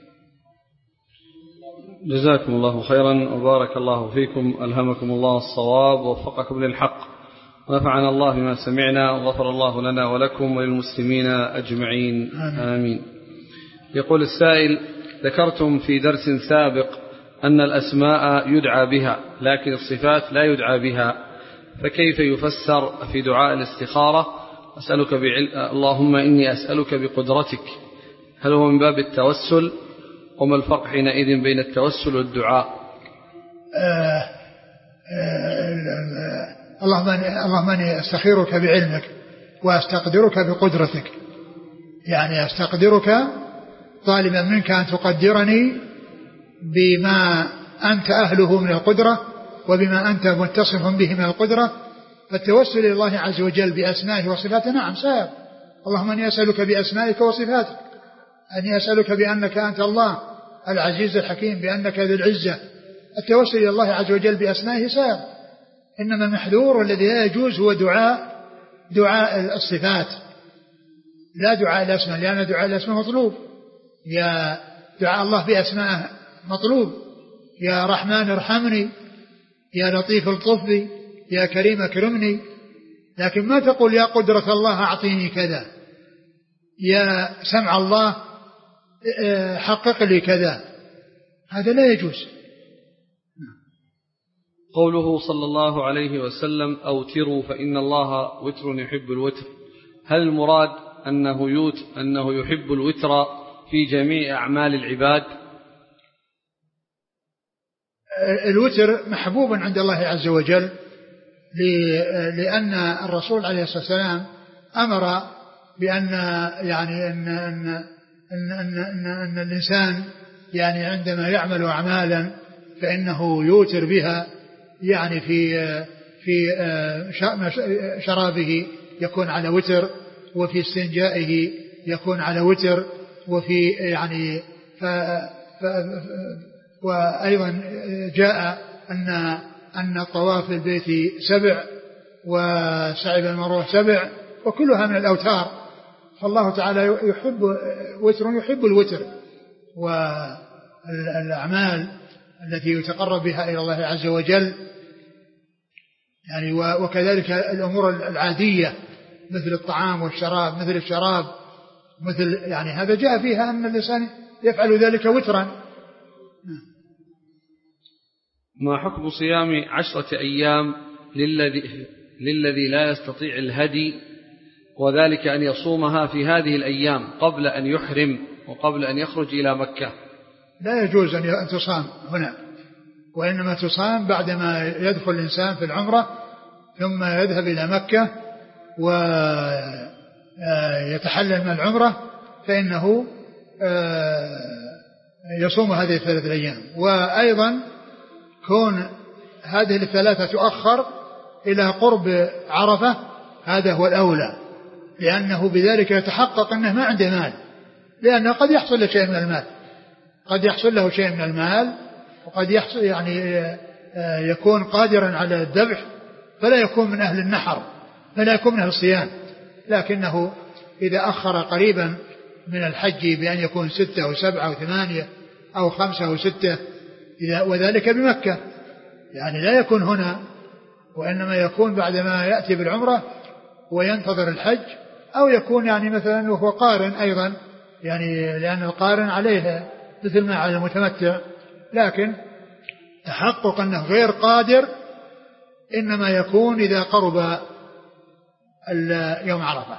جزاكم الله خيرا وبارك الله فيكم، ألهمكم الله الصواب ووفقكم للحق، ونفعنا الله بما سمعنا، وغفر الله لنا ولكم وللمسلمين أجمعين آمين. آمين. يقول السائل: ذكرتم في درس سابق أن الأسماء يدعى بها لكن الصفات لا يدعى بها، فكيف يفسر في دعاء الاستخارة أسألك بعل... اللهم إني أسألك بقدرتك؟ هل هو من باب التوسل؟ وما الفرق حينئذ بين التوسل والدعاء؟ آه آه اللهم اللهم إني أستخيرك بعلمك وأستقدرك بقدرتك، يعني أستقدرك طالبا منك أن تقدرني بما أنت أهله من القدرة وبما أنت متصف به من القدرة. فالتوسل إلى الله عز وجل بأسمائه وصفاته نعم سائر. اللهم أني أسألك بأسمائك وصفاتك، أني أسألك بأنك أنت الله العزيز الحكيم، بأنك ذو العزة التوسل إلى الله عز وجل بأسمائه سائر، إنما المحذور والذي لا يجوز هو دعاء دعاء الصفات لا دعاء الأسماء، لأن دعاء الأسماء مطلوب، يا دعاء الله بأسماء مطلوب، يا رحمن ارحمني، يا لطيف الطف بي، يا كريم اكرمني، لكن ما تقول يا قدرة الله أعطيني كذا، يا سمع الله حقق لي كذا، هذا لا يجوز. قوله صلى الله عليه وسلم أوتروا فإن الله وتر يحب الوتر، هل المراد أنه يوت أنه يحب الوتر في جميع أعمال العباد؟ الوتر محبوب عند الله عز وجل، لأن الرسول عليه الصلاة والسلام أمر بأن يعني أن أن أن أن, أن, أن الإنسان يعني عندما يعمل أعمالا فإنه يوتر بها، يعني في في شرابه يكون على وتر، وفي استنجائه يكون على وتر، وفي يعني ف ف وأيضا جاء أن أن الطواف البيت سبع وسعي بالمروة سبع وكلها من الأوتار، فالله تعالى يحب وتر يحب الوتر، والأعمال التي يتقرب بها إلى الله عز وجل يعني، وكذلك الأمور العادية مثل الطعام والشراب، مثل الشراب مثل يعني هذا جاء فيها أن الإنسان يفعل ذلك وترا. ما حكم صيام عشرة أيام للذي, للذي لا يستطيع الهدي، وذلك أن يصومها في هذه الأيام قبل أن يحرم وقبل أن يخرج إلى مكة؟ لا يجوز أن تصام هنا، وإنما تصام بعدما يدخل الإنسان في العمرة ثم يذهب إلى مكة ويتحلل من العمرة، فإنه يصوم هذه الثلاث الأيام. وأيضا كون هذه الثلاثة تؤخر إلى قرب عرفة هذا هو الأولى، لأنه بذلك يتحقق أنه ما عنده مال، لأنه قد يحصل له شيء من المال، قد يحصل له شيء من المال وقد يحصل يعني يكون قادرا على الذبح فلا يكون من أهل النحر، فلا يكون من أهل الصيام، لكنه إذا أخر قريبا من الحج بأن يكون ستة أو سبعة أو ثمانية أو خمسة أو ستة، وذلك بمكة، يعني لا يكون هنا، وإنما يكون بعدما يأتي بالعمرة وينتظر الحج، أو يكون يعني مثلا وهو قارن أيضا، يعني لأن القارن عليه مثل ما على المتمتع، لكن تحقق أنه غير قادر إنما يكون إذا قرب يوم عرفة.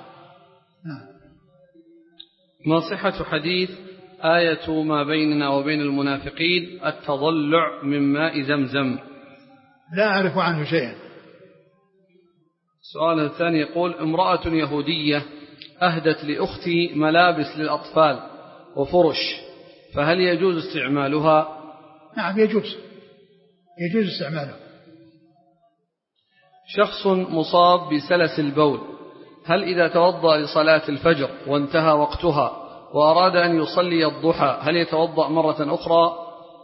ما صحة حديث آية ما بيننا وبين المنافقين التضلع من ماء زمزم؟ لا أعرف عنه شيئا. السؤال الثاني يقول: امرأة يهودية أهدت لأختي ملابس للأطفال وفرش، فهل يجوز استعمالها؟ نعم يجوز، يجوز استعماله. شخص مصاب بسلس البول، هل إذا توضأ لصلاة الفجر وانتهى وقتها وأراد أن يصلي الضحى هل يتوضأ مرة أخرى؟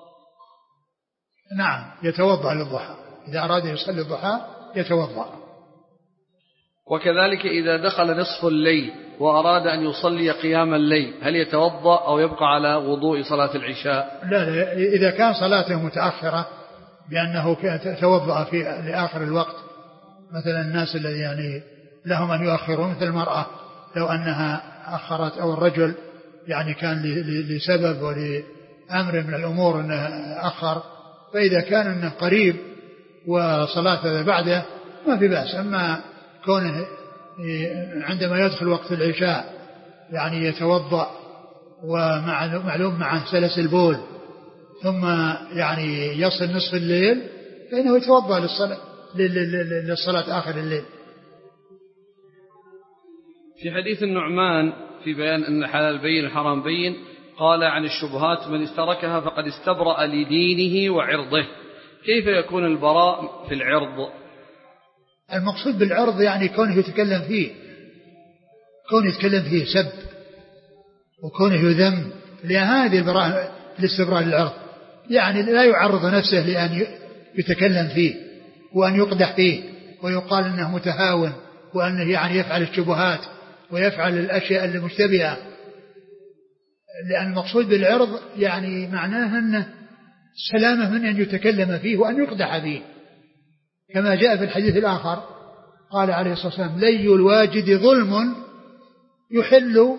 نعم يتوضأ للضحى، إذا أراد أن يصلي الضحى يتوضأ. وكذلك إذا دخل نصف الليل وأراد أن يصلي قيام الليل هل يتوضأ أو يبقى على وضوء صلاة العشاء؟ لا, لا إذا كان صلاته متأخرة بأنه توضأ في لآخر الوقت، مثلا الناس الذي يعني لهم أن يؤخرون مثل المرأة لو أنها أخرت، أو الرجل يعني كان لسبب ولأمر من الأمور أنه أخر، فإذا كان أنه قريب وصلاة بعده ما في بأس. أما كونه عندما يدخل وقت العشاء يعني يتوضأ ومعلوم مع سلس البول ثم يعني يصل نصف الليل فإنه يتوضأ للصلاة, للصلاة آخر الليل. في حديث النعمان في بيان أن حلال بين الحرام بين قال عن الشبهات من استركها فقد استبرأ لدينه وعرضه، كيف يكون البراء في العرض؟ المقصود بالعرض يعني كونه يتكلم فيه، كونه يتكلم فيه سب وكونه يذم، لهذه البراء الاستبراء للعرض، يعني لا يعرض نفسه لأن يتكلم فيه وأن يقدح فيه ويقال أنه متهاون وأنه يعني يفعل الشبهات ويفعل الأشياء المشتبهة، لأن المقصود بالعرض يعني معناه أنه سلامة من أن يتكلم فيه وأن يقدح فيه، كما جاء في الحديث الآخر قال عليه الصلاة والسلام: لي الواجد ظلم يحل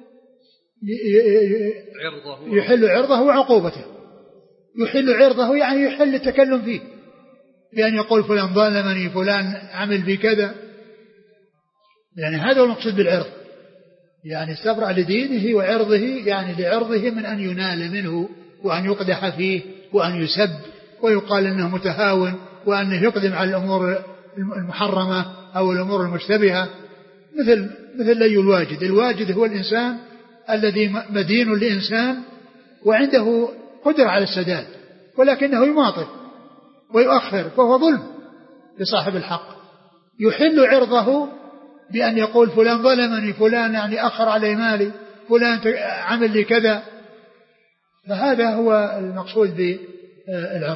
يحل عرضه وعقوبته. يحل عرضه يعني يحل التكلم فيه، بأن يقول فلان ظلمني، فلان عمل بي كذا، يعني هذا هو المقصود بالعرض، يعني استبرأ لدينه وعرضه، يعني لعرضه من أن ينال منه وأن يقدح فيه وأن يسب ويقال أنه متهاون وأنه يقدم على الأمور المحرمة أو الأمور المشتبهة، مثل مثل لي الواجد. الواجد هو الإنسان الذي مدين لإنسان وعنده قدرة على السداد، ولكنه يماطل ويؤخر، فهو ظلم لصاحب الحق. يحل عرضه بأن يقول فلان ظلمني، فلان يعني أخر علي مالي، فلان عمل لي كذا، فهذا هو المقصود بالعرض.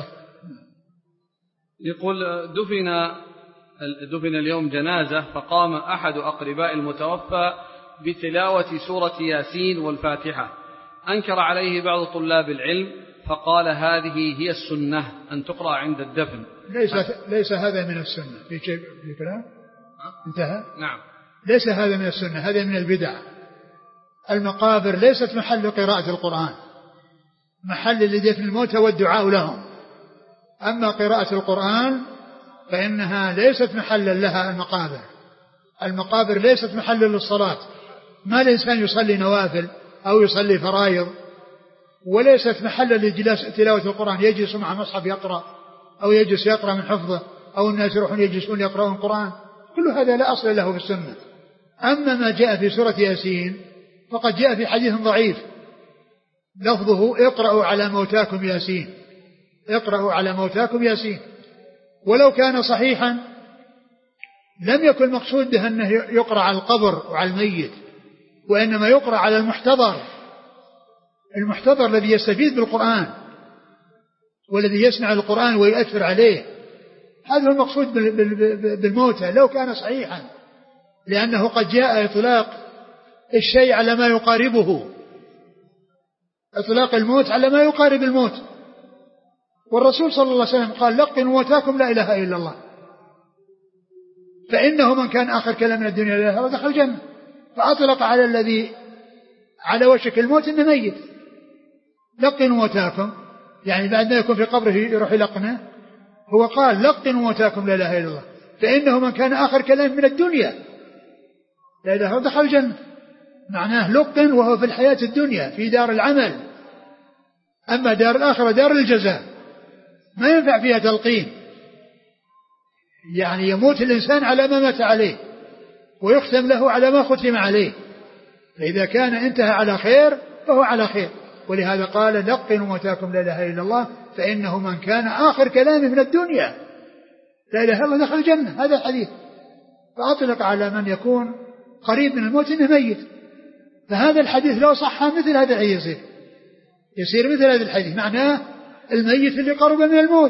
يقول دفن دفن اليوم جنازة، فقام أحد أقرباء المتوفى بتلاوة سورة ياسين والفاتحة، أنكر عليه بعض طلاب العلم فقال: هذه هي السنة أن تقرأ عند الدفن. ليس, ليس هذا من السنة. في شيء في كلام انتهى. نعم. ليس هذا من السنة، هذا من البدع. المقابر ليست محل قراءة القرآن، محل لدفن الموتى والدعاء لهم. أما قراءة القرآن فإنها ليست محلا لها. المقابر المقابر ليست محل للصلاة، ما الإنسان يصلي نوافل أو يصلي فرائض، وليست محلا لجلاس تلاوة القرآن، يجلس مع مصحف يقرأ أو يجلس يقرأ من حفظه أو الناس يروحون يجلسون يقرؤون القرآن، كل هذا لا أصل له في السنة. أما ما جاء في سورة ياسين فقد جاء في حديث ضعيف لفظه: اقرأوا على موتاكم ياسين، اقرأوا على موتاكم ياسين. ولو كان صحيحا لم يكن مقصود به أنه يقرأ على القبر وعلى الميت، وإنما يقرأ على المحتضر، المحتضر الذي يستفيد بالقرآن والذي يسمع القرآن ويؤثر عليه، هذا هو المقصود بالموتى لو كان صحيحا، لأنه قد جاء إطلاق الشيء على ما يقاربه، إطلاق الموت على ما يقارب الموت. والرسول صلى الله عليه وسلم قال: لقنوا موتاكم لا إله إلا الله، فإنه من كان آخر كلام من الدنيا لا إله إلا الله دخل الجنة. فأطلق على الذي على وشك الموت إنه ميت. لقنوا موتاكم يعني بعد ما يكون في قبره يروح يلقنه، هو قال: لقنوا موتاكم لا إله إلا الله، فإنه من كان آخر كلام من الدنيا لا إله إلا الله دخل الجنة. معناه لقن وهو في الحياة الدنيا في دار العمل، أما دار الآخرة دار الجزاء ما ينفع فيها تلقين، يعني يموت الإنسان على ما مات عليه ويختم له على ما ختم عليه، فإذا كان انتهى على خير فهو على خير. ولهذا قال: لقنوا موتاكم لا إله إلا الله، فإنه من كان آخر كلامه من الدنيا لا إله إلا الله دخل الجنة. هذا الحديث، فأطلق على من يكون قريب من الموت إنه ميت. فهذا الحديث لو صح مثل هذا يصير يصير مثل هذا الحديث، معناه الميت اللي قرب من الموت،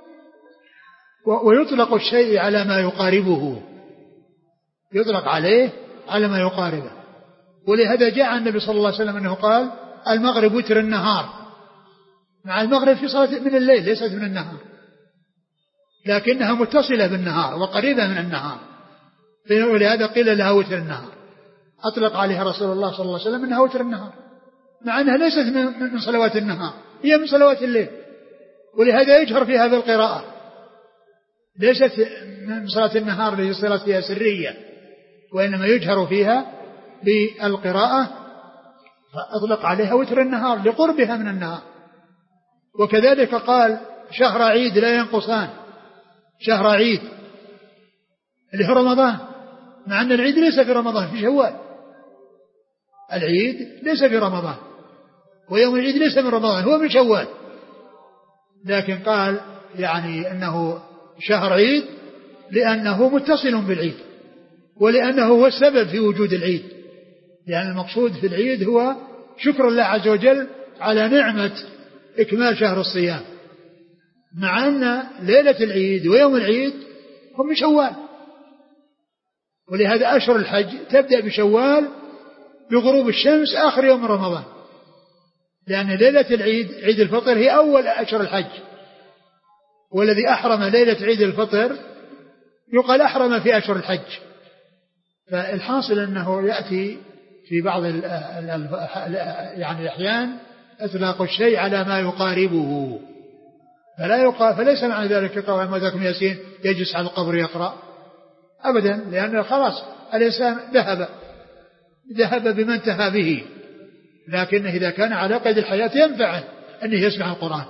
ويطلق الشيء على ما يقاربه، يطلق عليه على ما يقاربه. ولهذا جاء عن النبي صلى الله عليه وسلم أنه قال: المغرب وتر النهار، مع المغرب في صلاة من الليل ليست من النهار، لكنها متصلة بالنهار وقريبة من النهار، ولهذا قيل لها وتر النهار، أطلق عليها رسول الله صلى الله عليه وسلم أنها وتر النهار، مع أنها ليست من صلوات النهار، هي من صلوات الليل. ولهذا يجهر في هذا القراءة، ليست من صلاة النهار التي صلاة فيها سرية، وإنما يجهر فيها بالقراءة، فأطلق عليها وتر النهار لقربها من النهار. وكذلك قال: شهر عيد لا ينقصان، شهر عيد اللي هو رمضان، مع أن العيد ليس في رمضان، في شوال. العيد ليس في رمضان، ويوم العيد ليس من رمضان، هو من شوال، لكن قال يعني أنه شهر عيد لأنه متصل بالعيد، ولأنه هو السبب في وجود العيد، لأن المقصود في العيد هو شكر الله عز وجل على نعمة إكمال شهر الصيام، مع أن ليلة العيد ويوم العيد هم من شوال. ولهذا أشهر الحج تبدأ بشوال بغروب الشمس آخر يوم رمضان، لأن ليلة العيد عيد الفطر هي أول أشهر الحج، والذي أحرم ليلة عيد الفطر يقال أحرم في أشهر الحج. فالحاصل أنه يأتي في بعض ال ال يعني الأحيان إطلاق الشيء على ما يقاربه، فلا يقال، فليس معنى ذلك يقرأ ما ذاكم ياسين يجلس على القبر يقرأ أبدا، لأنه خلاص الإنسان ذهب ذهب بما انتهى به، لكن إذا كان على قيد الحياة ينفع أنه يسمع القرآن.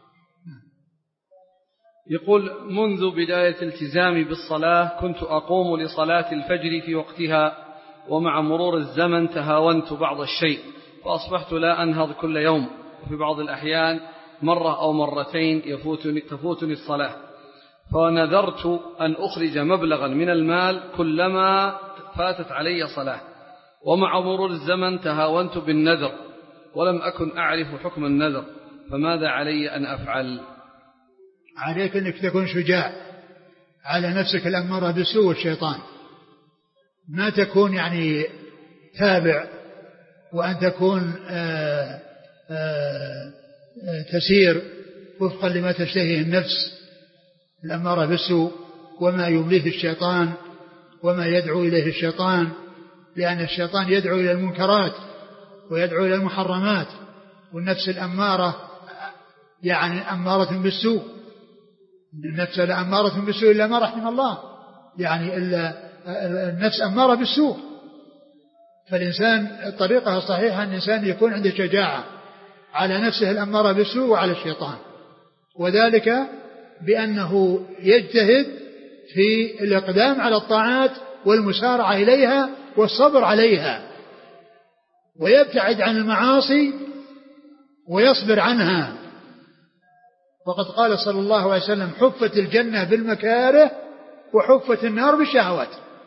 يقول: منذ بداية التزامي بالصلاة كنت أقوم لصلاة الفجر في وقتها، ومع مرور الزمن تهاونت بعض الشيء فأصبحت لا أنهض كل يوم، وفي بعض الأحيان مرة أو مرتين يفوتني تفوتني الصلاة، فنذرت أن أخرج مبلغا من المال كلما فاتت علي صلاة، ومع مرور الزمن تهاونت بالنذر ولم أكن أعرف حكم النذر، فماذا علي أن أفعل؟ عليك أنك تكون شجاع على نفسك الأمارة بالسوء والشيطان، ما تكون يعني تابع، وأن تكون آآ آآ تسير وفقا لما تشتهيه النفس الأمارة بالسوء وما يمليه الشيطان وما يدعو إليه الشيطان، لأن الشيطان يدعو إلى المنكرات ويدعو إلى المحرمات، والنفس الأمارة يعني أمارة بالسوء، النفس لأمارة بالسوء إلا ما رحم الله، يعني إلا النفس أمارة بالسوء. فالإنسان الطريقة الصحيحة أن الإنسان يكون عنده شجاعة على نفسه الأمارة بالسوء وعلى الشيطان، وذلك بأنه يجتهد في الإقدام على الطاعات والمسارعة إليها والصبر عليها، ويبتعد عن المعاصي ويصبر عنها. وقد قال صلى الله عليه وسلم: حفت الجنة بالمكاره وحفت النار بالشهوات.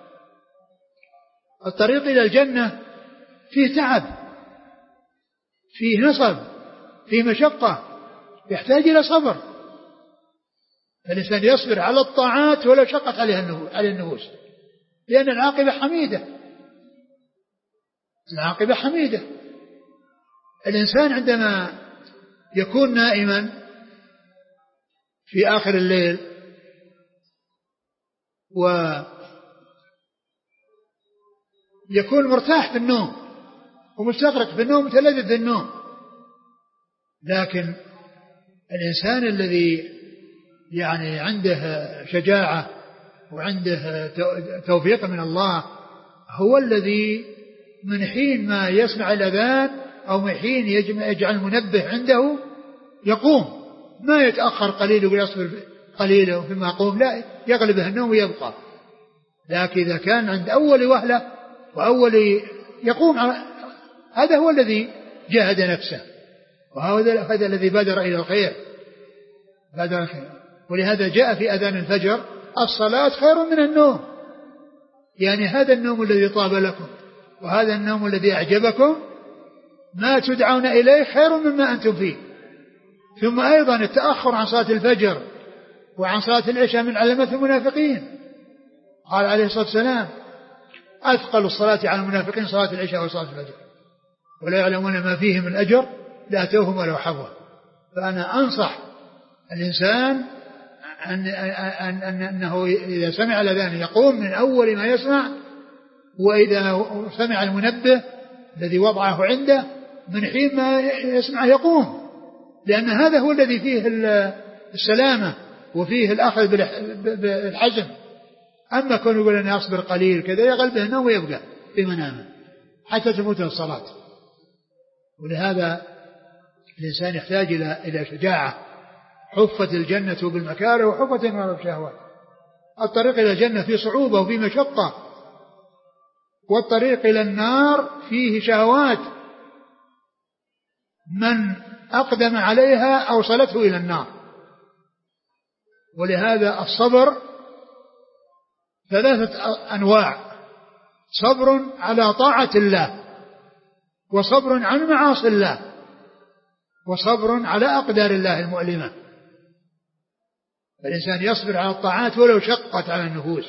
الطريق إلى الجنة فيه تعب، فيه نصب، فيه مشقة، يحتاج إلى صبر، فالإنسان يصبر على الطاعات ولو شقت عليه النفوس، لأن العاقبة حميدة، العاقبة حميدة. الإنسان عندما يكون نائما في آخر الليل ويكون مرتاح في النوم ومستغرق في النوم متلذذ في النوم، لكن الإنسان الذي يعني عنده شجاعة وعنده توفيق من الله هو الذي من حين ما يسمع الأذان أو من حين يجعل المنبه عنده يقوم، ما يتأخر قليل ويصبر قليلا وفيما يقوم، لا، يغلبه النوم ويبقى. لكن إذا كان عند أول وهلة وأول يقوم، هذا هو الذي جاهد نفسه، وهذا الذي بادر إلى الخير بادر الخير. ولهذا جاء في أذان الفجر: الصلاة خير من النوم، يعني هذا النوم الذي طاب لكم وهذا النوم الذي أعجبكم ما تدعون إليه خير مما أنتم فيه. ثم أيضا التأخر عن صلاة الفجر وعن صلاة العشاء من علامات المنافقين، قال عليه الصلاة والسلام: أثقل الصلاة على المنافقين صلاة العشاء وصلاة الفجر، ولا يعلمون ما فيه من أجر لأتوهم ولو حظوا. فأنا أنصح الإنسان أن أن أن أنه إذا سمع الأذان يقوم من أول ما يسمع، وإذا سمع المنبه الذي وضعه عنده من حين ما يسمع يقوم، لأن هذا هو الذي فيه السلامة وفيه الأخذ بالحزم. أما كون يقول أنا أصبر قليل كذا يغلبه النوم ويبقى في منامه حتى تموت الصلاة. ولهذا الإنسان يحتاج إلى إلى شجاعة. حفت الجنة بالمكاره وحفت النار بالشهوات. الطريق إلى الجنة فيه صعوبة وفيه مشقة، والطريق إلى النار فيه شهوات، من أقدم عليها أوصلته إلى النار. ولهذا الصبر ثلاثة أنواع: صبر على طاعة الله، وصبر عن معاصي الله، وصبر على أقدار الله المؤلمة. الإنسان يصبر على الطاعات ولو شقت على النفوس.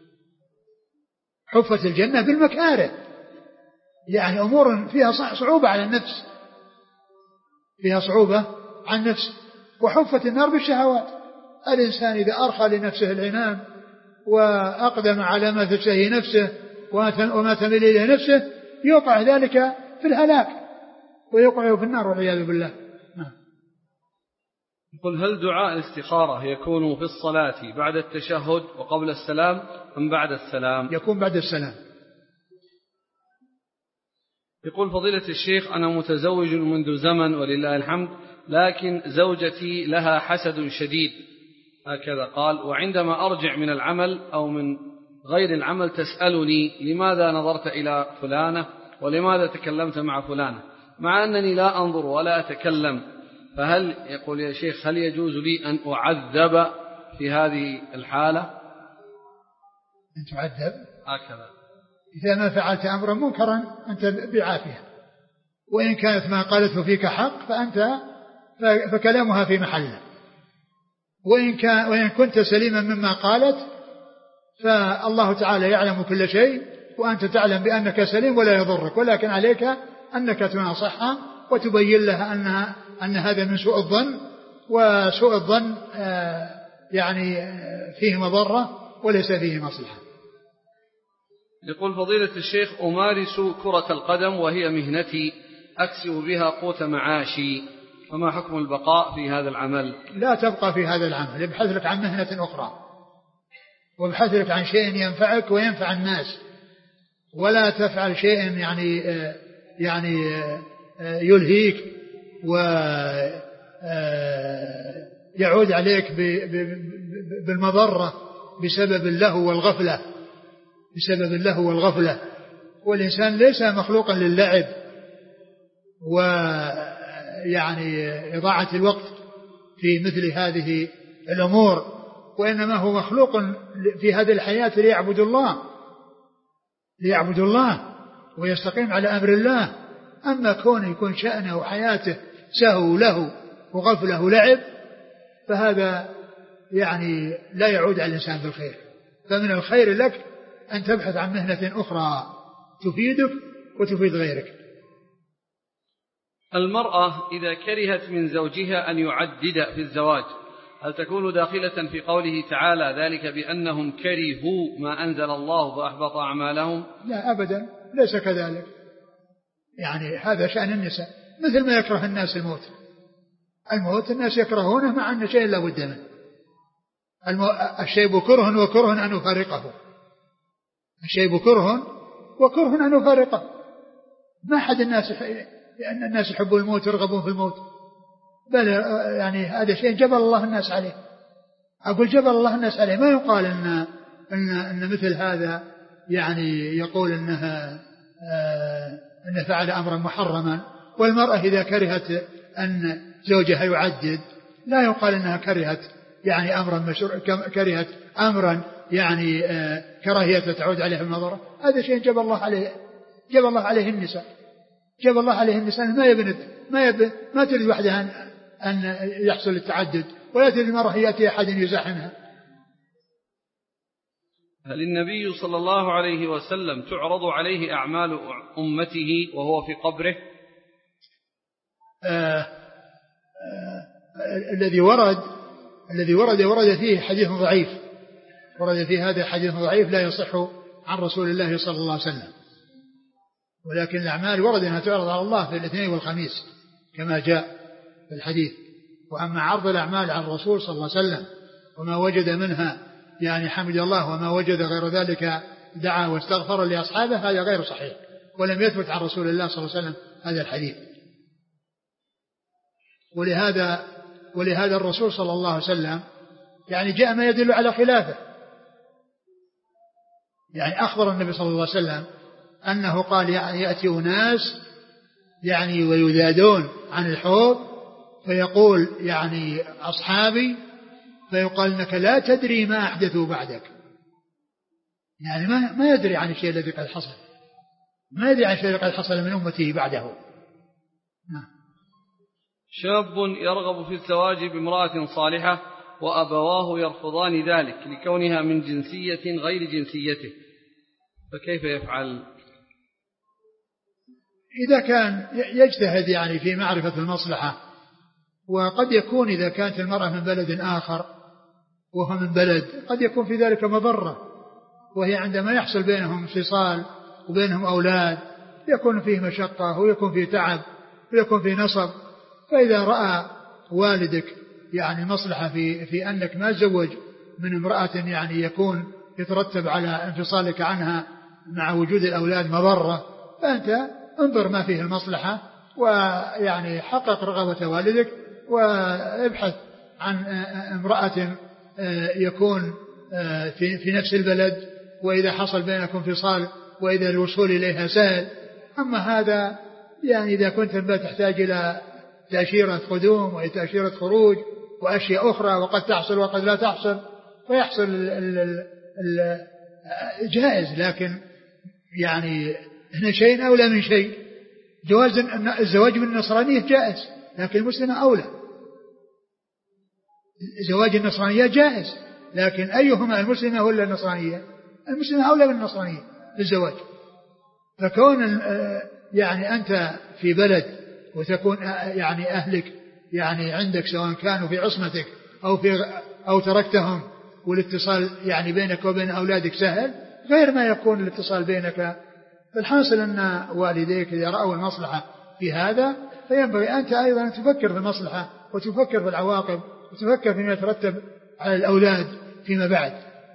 حفت الجنة بالمكاره، يعني أمور فيها صعوبة على النفس، فيها صعوبة على النفس. وحفت النار بالشهوات. الإنسان إذا أرخى لنفسه العنان وأقدم على ما تشتهي نفسه وما تميل إليه نفسه يوقع ذلك في الهلاك ويوقع في النار والعياذ بالله. يقول: هل دعاء الاستخارة يكون في الصلاة بعد التشهد وقبل السلام أم بعد السلام؟ يكون بعد السلام. يقول: فضيلة الشيخ، أنا متزوج منذ زمن ولله الحمد، لكن زوجتي لها حسد شديد، هكذا قال، وعندما أرجع من العمل أو من غير العمل تسألني لماذا نظرت إلى فلانة ولماذا تكلمت مع فلانة، مع أنني لا أنظر ولا أتكلم. فهل يقول يا شيخ هل يجوز لي أن أعذب في هذه الحالة؟ أن تعذب هكذا إذا ما فعلت أمرا منكرا أنت بعافية، وإن كانت ما قالته فيك حق فأنت فكلامها في محله، وإن, كان وإن كنت سليما مما قالت فالله تعالى يعلم كل شيء وأنت تعلم بأنك سليم ولا يضرك، ولكن عليك أنك تناصحها وتبين لها أنها أن هذا من سوء الظن، وسوء الظن يعني فيه مضرة وليس فيه مصلحة. يقول: فضيلة الشيخ، أمارس كرة القدم وهي مهنتي، أكسب بها قوت معاشي، فما حكم البقاء في هذا العمل؟ لا تبقى في هذا العمل، ابحث لك عن مهنة أخرى، وابحث لك عن شيء ينفعك وينفع الناس، ولا تفعل شيء يعني يعني يلهيك ويعود عليك بالمضرة بسبب اللهو والغفلة بسبب اللهو والغفلة. والإنسان ليس مخلوقا للعب ويعني إضاعة الوقت في مثل هذه الأمور، وإنما هو مخلوق في هذه الحياة ليعبد الله ليعبد الله ويستقيم على أمر الله. أما كونه يكون شأنه وحياته سهو له وغفله ولعب فهذا يعني لا يعود على الإنسان بالخير. فمن الخير لك أن تبحث عن مهنة أخرى تفيدك وتفيد غيرك. المرأة إذا كرهت من زوجها أن يعدد في الزواج هل تكون داخلة في قوله تعالى ذلك بأنهم كرهوا ما أنزل الله فأحبط أعمالهم؟ لا أبدا، ليس كذلك. يعني هذا شأن النساء، مثل ما يكره الناس الموت. الموت الناس يكرهونه مع أن شيء لا بد منه. الشيب كره وكره أن يفارقه الشيب كره وكره أن يفارقه. ما أحد الناس لأن الناس يحبون الموت يرغبون في الموت، بل يعني هذا شيء جبل الله الناس عليه. أقول جبل الله الناس عليه، ما يقال إن, إن, إن مثل هذا يعني يقول إنها آه إن فعل أمرا محرما. والمرأة إذا كرهت أن زوجها يعدد لا يقال إنها كرهت يعني أمرا مشروع، كرهت أمرا يعني آه كراهية تعود عليه المضرة. هذا شيء جبل الله عليه جبل الله عليه النساء جبل الله عليه النساء ما يبنت ما يب ما تريد وحدها أن, أن يحصل التعدد، ولا تريد المرأة يأتي أحد يزاحمها. هل النبي صلى الله عليه وسلم تعرض عليه أعمال أمته وهو في قبره؟ آه آه الذي ورد الذي ورد ورد فيه حديث ضعيف ورد فيه هذا حديث ضعيف لا يصح عن رسول الله صلى الله عليه وسلم، ولكن الأعمال ورد أنها تعرض على الله في الاثنين والخميس كما جاء في الحديث. وأما عرض الأعمال على الرسول صلى الله عليه وسلم وما وجد منها يعني حمد الله وما وجد غير ذلك دعا واستغفر لأصحابه هذا غير صحيح، ولم يثبت عن رسول الله صلى الله عليه وسلم هذا الحديث. ولهذا ولهذا الرسول صلى الله عليه وسلم يعني جاء ما يدل على خلافه. يعني أخبر النبي صلى الله عليه وسلم أنه قال يعني يأتي أناس يعني ويذادون عن الحوض فيقول يعني أصحابي فيقال إنك لا تدري ما أحدثوا بعدك، يعني ما ما يدري عن الشيء الذي قد حصل ما يدري عن الشيء الذي قد حصل من أمته بعده. نعم. شاب يرغب في الزواج بامرأة صالحة وأبواه يرفضان ذلك لكونها من جنسية غير جنسيته، فكيف يفعل؟ إذا كان يجتهد يعني في معرفة المصلحة، وقد يكون إذا كانت المرأة من بلد آخر وهو من بلد قد يكون في ذلك مضرة، وهي عندما يحصل بينهم انفصال وبينهم أولاد يكون فيه مشقة ويكون فيه تعب ويكون فيه نصب. فإذا رأى والدك يعني مصلحة في, في أنك ما تزوج من امرأة يعني يكون يترتب على انفصالك عنها مع وجود الأولاد مضرة، فأنت انظر ما فيه المصلحة ويعني حقق رغبة والدك وابحث عن امرأة يكون في, في نفس البلد، وإذا حصل بينكم انفصال وإذا الوصول إليها سهل. أما هذا يعني إذا كنت تحتاج إلى تأشيرة قدوم وتأشيرة خروج وأشياء أخرى وقد تحصل وقد لا تحصل فيحصل ال ال ال جائز، لكن يعني هنا شيء أولى من شيء. جواز الزواج من النصرانية جائز لكن المسلمة أولى. زواج النصرانية جائز لكن أيهما المسلمة ولا النصرانية؟ المسلمة أولى من النصرانية بالزواج. فكون يعني أنت في بلد وتكون يعني أهلك يعني عندك سواء كانوا في عصمتك أو في أو تركتهم والاتصال يعني بينك وبين أولادك سهل غير ما يكون الاتصال بينك. فالحاصل أن والديك إذا رأوا المصلحة في هذا فينبغي أنت أيضا أن تفكر في المصلحة وتفكر في العواقب وتفكر فيما يترتب على الأولاد فيما بعد.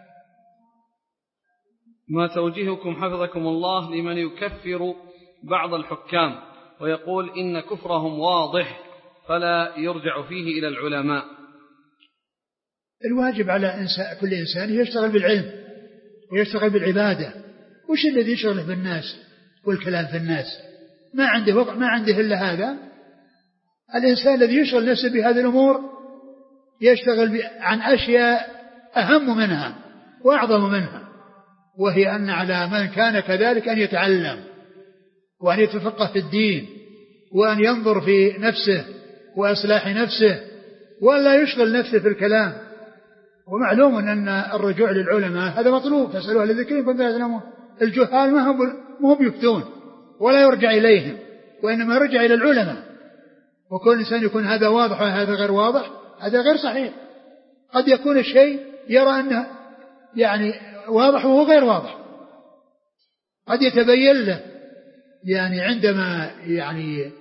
ما توجيهكم حفظكم الله لمن يكفر بعض الحكام ويقول إن كفرهم واضح فلا يرجع فيه إلى العلماء؟ الواجب على إنسان كل إنسان يشتغل بالعلم ويشتغل بالعبادة. وش الذي يشغله بالناس والكلام في الناس؟ ما عنده وقت ما عنده إلا هذا. الإنسان الذي يشغل نفسه بهذه الأمور يشتغل عن أشياء أهم منها وأعظم منها، وهي أن على من كان كذلك أن يتعلم وأن يتفقه في الدين وأن ينظر في نفسه وإصلاح نفسه ولا يشغل نفسه في الكلام. ومعلوم أن الرجوع للعلماء هذا مطلوب، فاسألوا أهل الذكر إن كنتم لا تعلمون. الجهال ما هم ما هم يفتون ولا يرجع إليهم وإنما يرجع إلى العلماء. وكل إنسان يكون هذا واضح وهذا غير واضح هذا غير صحيح. قد يكون الشيء يرى أنه يعني واضح وهو غير واضح، قد يتبين له يعني عندما يعني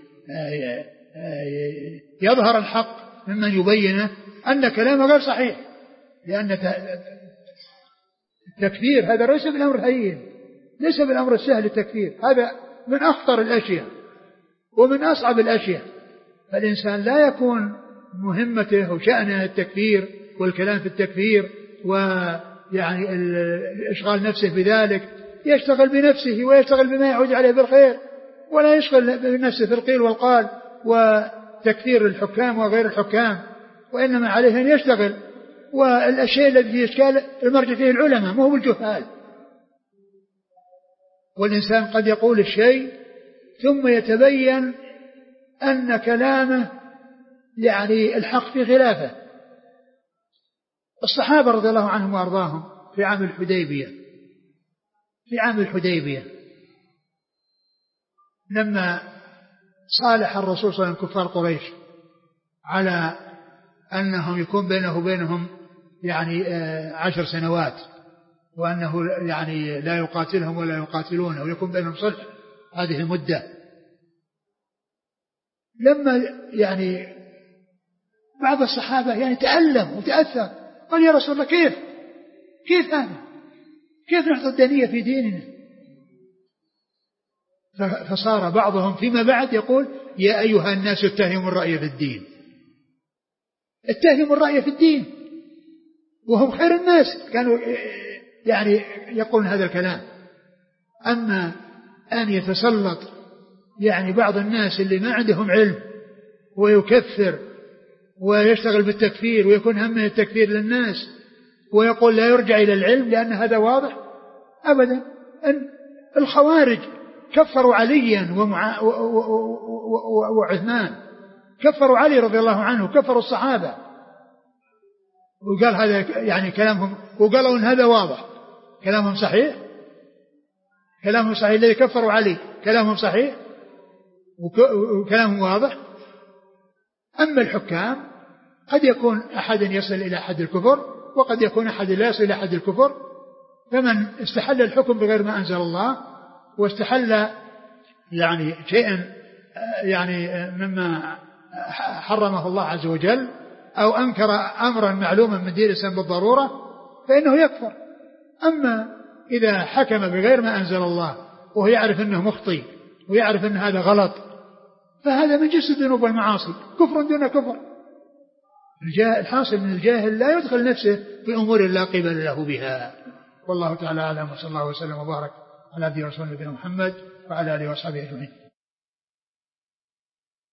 يظهر الحق ممن يبينه أن كلامه غير صحيح، لأن التكفير هذا ليس بالأمر الهين، ليس بالأمر السهل. التكفير هذا من أخطر الأشياء ومن أصعب الأشياء. فالإنسان لا يكون مهمته وشأنه التكفير والكلام في التكفير ويعني الإشغال نفسه بذلك. يشتغل بنفسه ويشتغل بما يعود عليه بالخير ولا يشغل بنفسه في القيل والقال وتكفير الحكام وغير الحكام، وإنما عليه أن يشتغل. والأشياء التي فيه إشكال المرجع فيه العلماء مو بالجهال. والإنسان قد يقول الشيء ثم يتبين أن كلامه يعني الحق في خلافه. الصحابة رضي الله عنهم وأرضاهم في عام الحديبية في عام الحديبية لما صالح الرسول صلى الله عليه وسلم كفار قريش على أنهم يكون بينه وبينهم يعني عشر سنوات وأنه يعني لا يقاتلهم ولا يقاتلونه ويكون بينهم صلح هذه المدة، لما يعني بعض الصحابة يعني تألم وتأثر قال يا رسول الله كيف كيف هذا كيف نحط الدنية في ديننا؟ فصار بعضهم فيما بعد يقول يا أيها الناس اتهموا الرأي في الدين، اتهموا الرأي في الدين وهم خير الناس كانوا يعني يقولون هذا الكلام. أما أن يتسلط يعني بعض الناس اللي ما عندهم علم ويكفر ويشتغل بالتكفير ويكون همه التكفير للناس ويقول لا يرجع إلى العلم لأن هذا واضح أبدا. أن الخوارج كفروا عليا وعثمان كفروا علي رضي الله عنه، كفروا الصحابة، وقال هذا يعني كلامهم، وقالوا إن هذا واضح، كلامهم صحيح، كلامهم صحيح، الذي كفروا علي كلامهم صحيح وكلامهم واضح. أما الحكام قد يكون أحد يصل إلى حد الكفر، وقد يكون أحد لا يصل إلى حد الكفر. فمن استحل الحكم بغير ما أنزل الله، واستحل يعني شيئا يعني مما حرمه الله عز وجل، أو أنكر أمرا معلوما من دين الإسلام بالضرورة، فإنه يكفر. أما إذا حكم بغير ما أنزل الله وهو يعرف أنه مخطئ ويعرف أن هذا غلط، فهذا من جنس الذنوب والمعاصي، كفر دون كفر. الحاصل من الجاهل لا يدخل نفسه في أمور لا قبل له بها. والله تعالى أعلم، وصلى الله وسلم وبارك على عبده ورسوله نبينا محمد وعلى آله وصحبه أجمعين.